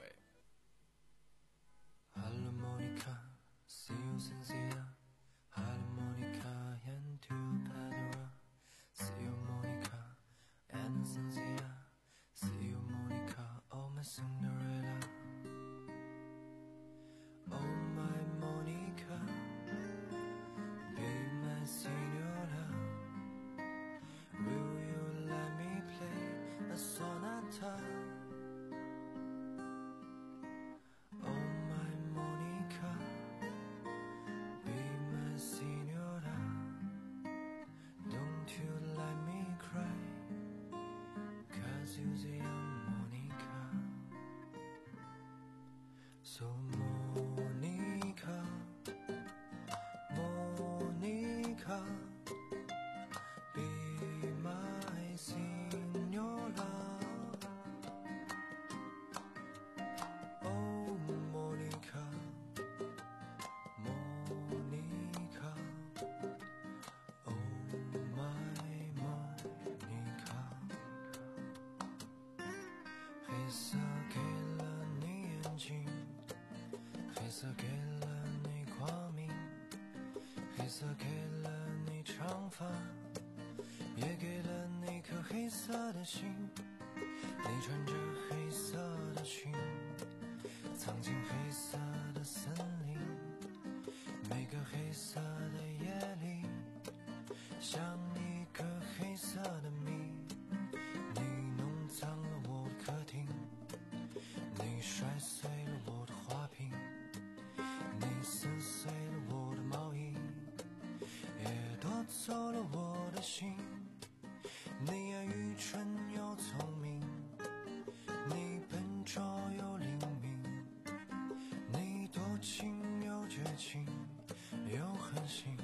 Harmonica, see you sincere. Harmonica and to Padua. See you Monica and sincere. See you Monica, oh my Cinderella. Oh my Monica, be my senora. Will you let me play a sonata? So Monica, Monica, be my senora. Oh Monica, Monica, oh my Monica. 黑色给了你眼睛。 黑色给了你光明，黑色给了你长发，也给了你颗黑色的心。你穿着黑色的裙，藏进黑色的森林。每个黑色的夜里，像一个黑色的谜。你弄脏了我的客厅，你摔碎了我的花瓶。 你撕碎了我的毛衣，也夺走了我的心。你呀，愚蠢又聪明，你笨拙又灵敏，你多情又绝情，又狠心。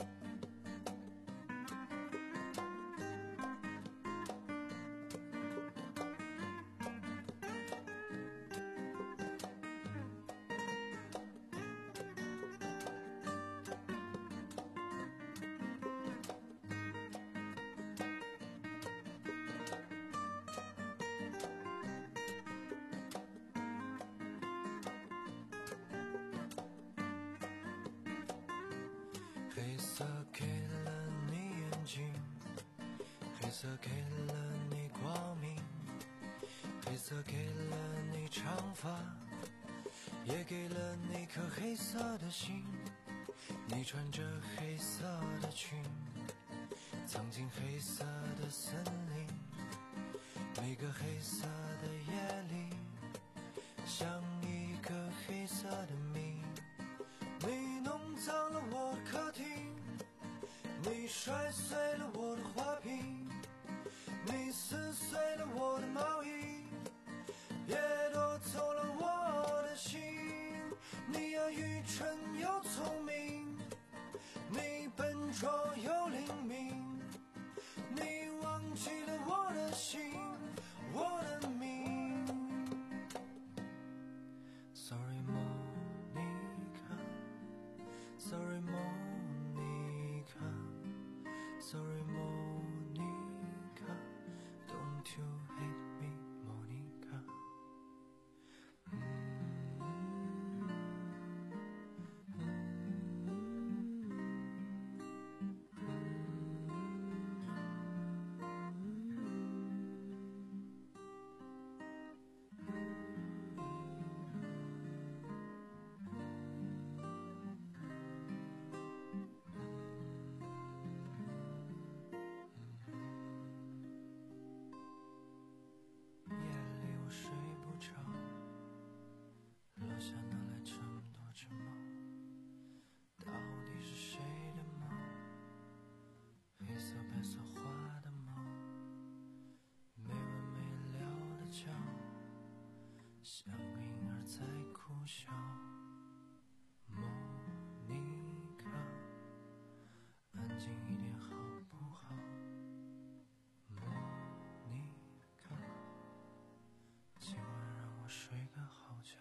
黑色给了你眼睛，黑色给了你光明，黑色给了你长发，也给了你颗黑色的心。你穿着黑色的裙，藏进黑色的森林。每个黑色的夜里，像一个黑色的谜。 你弄脏了我的客厅，你摔碎了我的花瓶，你撕碎了我的毛衣，也夺走了我的心。你呀，愚蠢又聪明，你笨拙又灵敏，你忘记了我的心，我的命。Sorry, Monica. Sorry, Monica. Sorry, Monica. Don't you hate me, Monica? 近一点好不好？莫妮卡，今晚让我睡个好觉。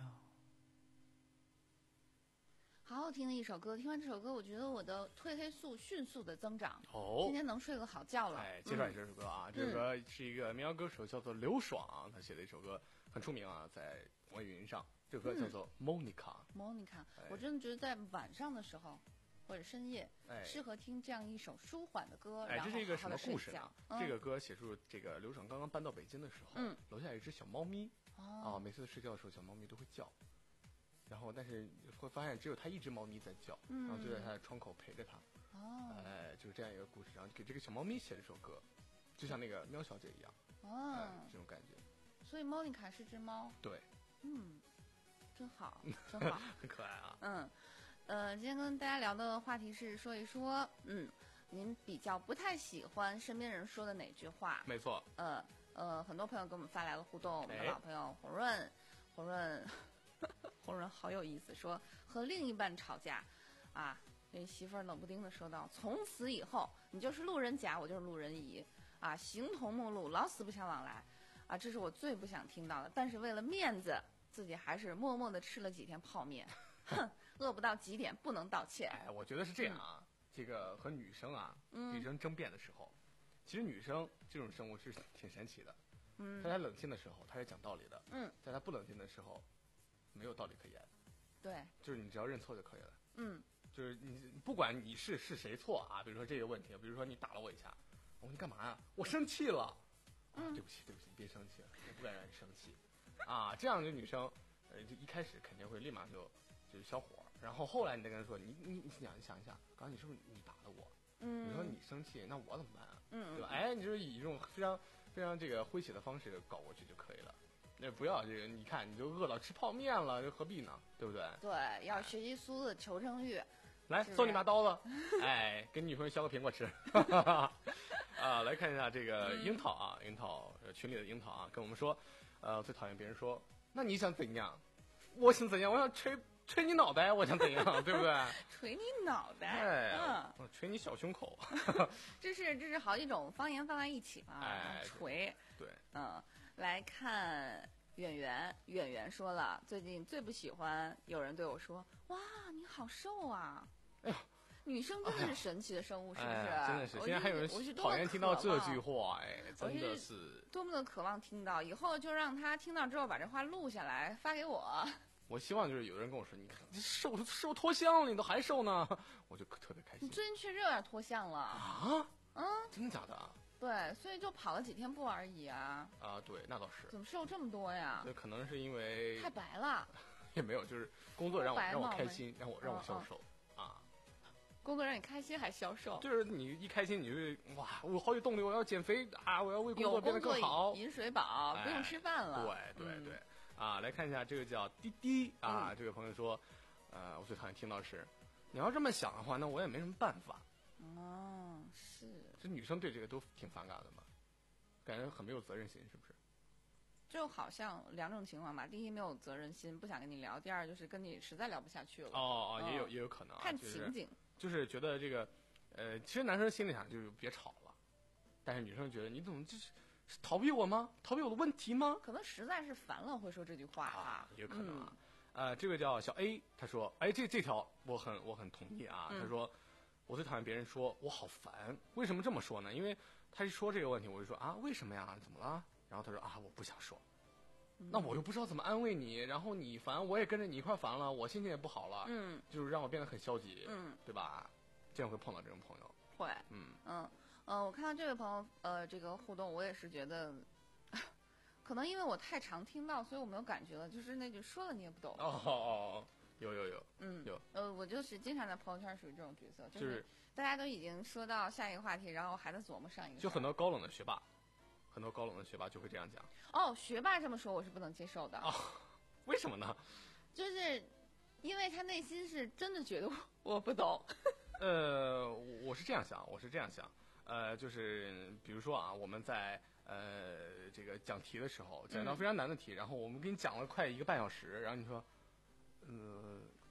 好好听的一首歌，听完这首歌，我觉得我的褪黑素迅速的增长。 哦， 今天能睡个好觉了。 哎，介绍一下这首歌啊，嗯、这首歌是一个民谣歌手叫做刘爽，他写的一首歌很出名啊，在网易云上。这首歌叫做 Monica。Monica，、 嗯、我真的觉得在晚上的时候或者深夜，哎、适合听这样一首舒缓的歌。 哎，这是一个什么故事呢？ 嗯、 这个歌写出这个刘爽刚刚搬到北京的时候，嗯，楼下有一只小猫咪，哦、啊，每次睡觉的时候小猫咪都会叫。然后，但是会发现只有他一只猫咪在叫，嗯、然后就在他的窗口陪着他。哦，哎，就是这样一个故事，然后给这个小猫咪写了一首歌，就像那个喵小姐一样。哦、哎，这种感觉。 所以莫妮卡是只猫。 对。 嗯，真好，真好， 很可爱啊。 嗯，呃，今天跟大家聊的话题是说一说，嗯，您比较不太喜欢身边人说的哪句话？ 没错。 呃呃，很多朋友给我们发来了互动，我们的老朋友红润，红润。红人好有意思，说和另一半吵架，啊，这媳妇儿冷不丁的说道：“从此以后，你就是路人甲，我就是路人乙，啊，形同陌路，老死不相往来，啊，这是我最不想听到的。但是为了面子，自己还是默默的吃了几天泡面，哼，饿不到极点不能道歉。” 哎，我觉得是这样啊，嗯、这个和女生啊，女生争辩的时候，嗯、其实女生这种生物是挺神奇的，嗯，在她冷静的时候，她是讲道理的，嗯，在她不冷静的时候。没有道理可言， 对， 就是你只要认错就可以了。 嗯， 就是你不管你是是谁错啊，比如说这个问题，比如说你打了我一下，我说你干嘛呀？我生气了，嗯、啊，对不起对不起，别生气，我不敢让你生气，啊，这样的女生，呃，就一开始肯定会立马就就是消火，然后后来你再跟她说，你你你想你想一下，刚刚你是不是你打了我？嗯，你说你生气，那我怎么办啊？嗯，对吧？哎，你就是以一种非常非常这个诙谐的方式搞过去就可以了。那不要这个，你看你就饿了，吃泡面了，这何必呢？对不对？ 对，要学习苏子求生欲。 来，送你把刀子，哎，给你女朋友削个苹果吃。啊，来看一下这个樱桃啊，樱桃群里的樱桃啊，跟我们说，呃，最讨厌别人说，那你想怎样？我想怎样？我想捶捶你脑袋，我想怎样？对不对？ 捶你脑袋， 哎，嗯，捶你小胸口。 这是这是好几种方言放在一起嘛？ 哎， 捶， 对， 嗯。来看远远，远远说了，最近最不喜欢有人对我说：“哇，你好瘦啊！” 哎呦， 女生真的是神奇的生物，是不是？ 哎、真的是，现在还有人讨厌听到这句话，哎，真的是多么的渴望听到，以后就让他听到之后把这话录下来发给我。 我希望就是有人跟我说：“你看，你瘦瘦脱相了，你都还瘦呢。”我就特别开心。 你最近确实有点脱相了啊？ 嗯， 真的假的？ 对，所以就跑了几天步而已啊。 啊，对，那倒是。 怎么瘦这么多呀？ 这可能是因为太白了。 也没有，就是工作让我让我开心，让我让我消瘦、嗯、啊。 工作让你开心还消瘦？ 就是你一开心，你就哇，我好有动力，我要减肥啊，我要为工作变得更好。 饮水饱、哎，不用吃饭了。 对对对、嗯，啊，来看一下这个叫滴滴啊、嗯，这位朋友说，呃，我最讨厌听到是，你要这么想的话，那我也没什么办法。 哦，是。 这女生对这个都挺反感的嘛，感觉很没有责任心，是不是？ 就好像两种情况吧，第一没有责任心，不想跟你聊；第二就是跟你实在聊不下去了。 哦哦，也有也有可能、啊。 看情景、 就是，就是觉得这个，呃，其实男生心里想就是别吵了，但是女生觉得你怎么就是逃避我吗？逃避我的问题吗？ 可能实在是烦了会说这句话啊，也有可能啊。嗯、呃，这个叫小 A， 他说，哎，这这条我很我很同意啊， 嗯、 他说。我最讨厌别人说我好烦，为什么这么说呢？因为他一说这个问题，我就说啊，为什么呀？怎么了？然后他说啊，我不想说。嗯、那我又不知道怎么安慰你，然后你烦，我也跟着你一块烦了，我心情也不好了， 嗯， 就是让我变得很消极， 嗯， 对吧？这样会碰到这种朋友， 会， 嗯嗯呃，我看到这位朋友呃这个互动，我也是觉得，可能因为我太常听到，所以我没有感觉了，就是那句说了你也不懂。 哦哦哦。有有有， 嗯有， 呃，我就是经常在朋友圈属于这种角色， 就是、就是、 大家都已经说到下一个话题，然后还在琢磨上一个。 就很多高冷的学霸，很多高冷的学霸就会这样讲。 哦，学霸这么说我是不能接受的。 哦，为什么呢？ 就是因为他内心是真的觉得我我不懂。 呃，我是这样想，我是这样想，呃，就是比如说啊，我们在呃这个讲题的时候，讲到非常难的题，嗯、然后我们给你讲了快一个半小时，然后你说。呃，还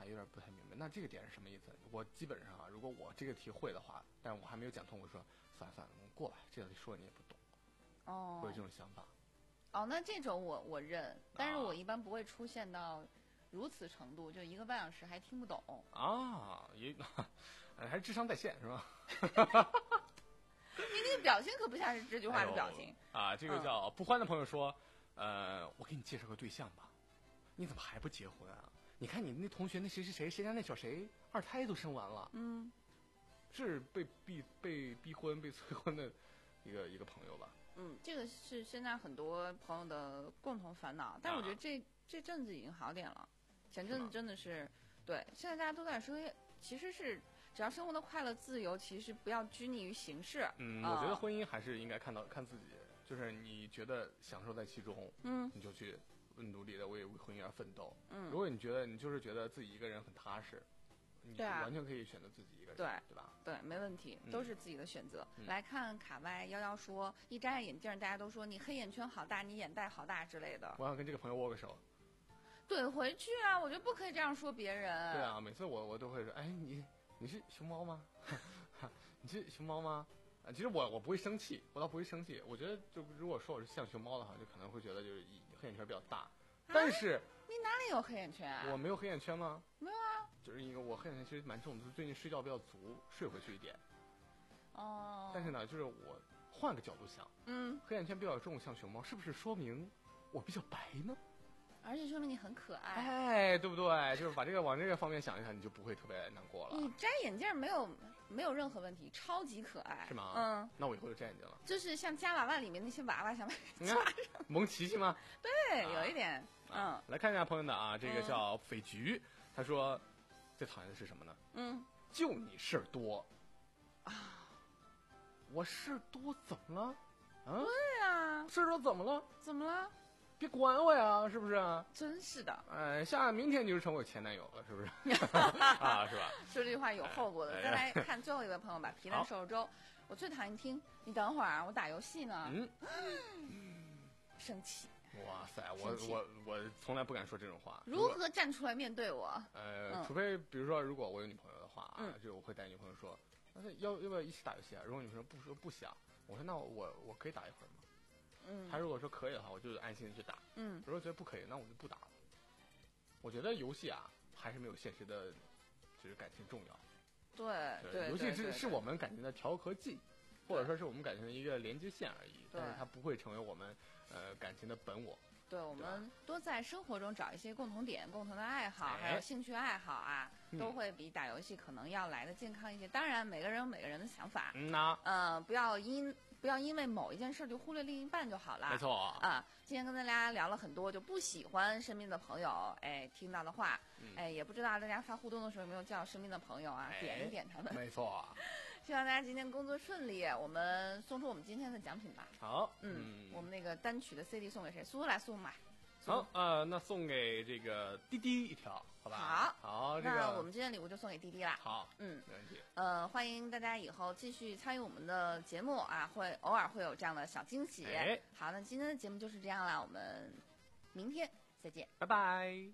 还有点不太明白。那这个点是什么意思？我基本上啊，如果我这个题会的话，但是我还没有讲通，我说算了算了，我们过吧，这道题说你也不懂。 哦， 会有这种想法。 哦，那这种我我认，但是我一般不会出现到如此程度，就一个半小时还听不懂。 啊，也还是智商在线是吧？ 你那个表情可不像是这句话的表情。 哎、啊，这个叫不欢的朋友说，嗯、呃，我给你介绍个对象吧，你怎么还不结婚啊？你看你那同学那谁谁谁谁家那小谁二胎都生完了， 嗯， 是被逼被逼婚被催婚的一个一个朋友吧？ 嗯，这个是现在很多朋友的共同烦恼，但是我觉得这、啊、这阵子已经好点了，前阵子真的是，对，现在大家都在说，其实是只要生活的快乐自由，其实不要拘泥于形式。 嗯，我觉得婚姻还是应该看到看自己，就是你觉得享受在其中， 嗯， 你就去努力的为为婚姻而奋斗。 嗯， 如果你觉得你就是觉得自己一个人很踏实，你对啊， 完全可以选择自己一个人， 对对吧？ 对，没问题，都是自己的选择。 嗯、 来看卡歪幺幺说，一摘下眼镜，大家都说你黑眼圈好大，你眼袋好大之类的。 我想跟这个朋友握个手。 怼回去啊！我觉得不可以这样说别人。 对啊，每次我我都会说，哎，你你是熊猫吗？你是熊猫吗？啊，其实我我不会生气，我倒不会生气。我觉得就如果说我是像熊猫的话，就可能会觉得就是黑眼圈比较大。但是、 啊、你哪里有黑眼圈啊？ 我没有黑眼圈吗？ 没有啊， 就是一个我黑眼圈其实蛮重的，就是最近睡觉比较足，睡回去一点。 哦。 但是呢，就是我换个角度想， 嗯， 黑眼圈比较重，像熊猫，是不是说明我比较白呢？ 而且说明你很可爱， 哎，对不对？就是把这个往这个方面想一想，你就不会特别难过了。 你摘眼镜没有没有任何问题，超级可爱， 是吗？ 嗯， 那我以后就摘眼镜了。 就是像夹娃娃里面那些娃娃，想把你看蒙奇奇吗？ 对，啊、有一点。嗯、 啊，来看一下朋友的啊，这个叫匪菊，嗯、他说最讨厌的是什么呢？ 嗯， 就你事儿多啊！我事儿多怎么了？啊， 对啊， 事儿多怎么了？ 怎么了？ 别管我呀，是不是？ 真是的。 哎，下明天你就成我前男友了，是不是？啊，是吧？ 说这句话有后果的。再来看最后一位朋友吧，皮蛋瘦肉粥。我最讨厌听你等会儿啊，我打游戏呢。 嗯， 生气。 哇塞，我我我从来不敢说这种话。 如何站出来面对我？ 呃， 嗯、 除非比如说，如果我有女朋友的话啊， 嗯、 就我会带女朋友说，那要要不要一起打游戏啊？如果女朋友不说不想，我说那我我可以打一会儿吗？ 嗯， 他如果说可以的话，我就安心的去打。 嗯， 如果觉得不可以，那我就不打了。我觉得游戏啊，还是没有现实的，就是感情重要。 对对， 游戏是是我们感情的调和剂，或者说是我们感情的一个连接线而已。但是它不会成为我们呃感情的本我。 对，我们多在生活中找一些共同点、共同的爱好，还有兴趣爱好啊， 嗯、 都会比打游戏可能要来的健康一些。当然，每个人有每个人的想法。 嗯呐， 呃，不要因。不要因为某一件事就忽略另一半就好了。 没错啊，今天跟大家聊了很多，就不喜欢身边的朋友哎听到的话， 嗯、 哎也不知道大家发互动的时候有没有叫身边的朋友啊、哎、点一点他们。 没错。 希望大家今天工作顺利，我们送出我们今天的奖品吧。 好， 嗯，嗯我们那个单曲的 C D 送给谁？苏来苏买。 好，呃，那送给这个滴滴一条，好吧？ 好， 好，这个那我们今天礼物就送给滴滴啦。 好， 嗯， 没问题。 呃，欢迎大家以后继续参与我们的节目啊，会偶尔会有这样的小惊喜。 哎、 好，那今天的节目就是这样啦，我们明天再见， 拜拜。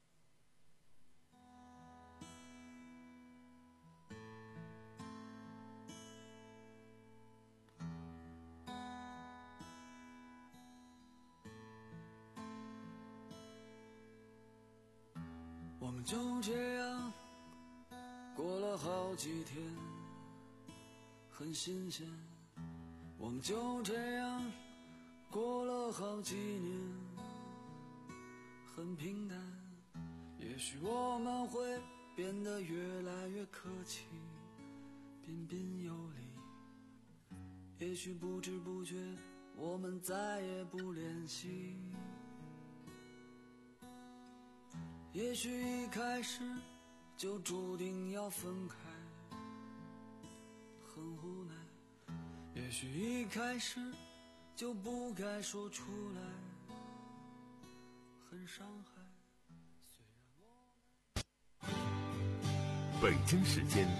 我们就这样过了好几天，很新鲜。我们就这样过了好几年，很平淡。也许我们会变得越来越客气，彬彬有礼。也许不知不觉我们再也不联系。也许一开始就注定要分开，很无奈。也许一开始就不该说出来，很伤害。 北京时间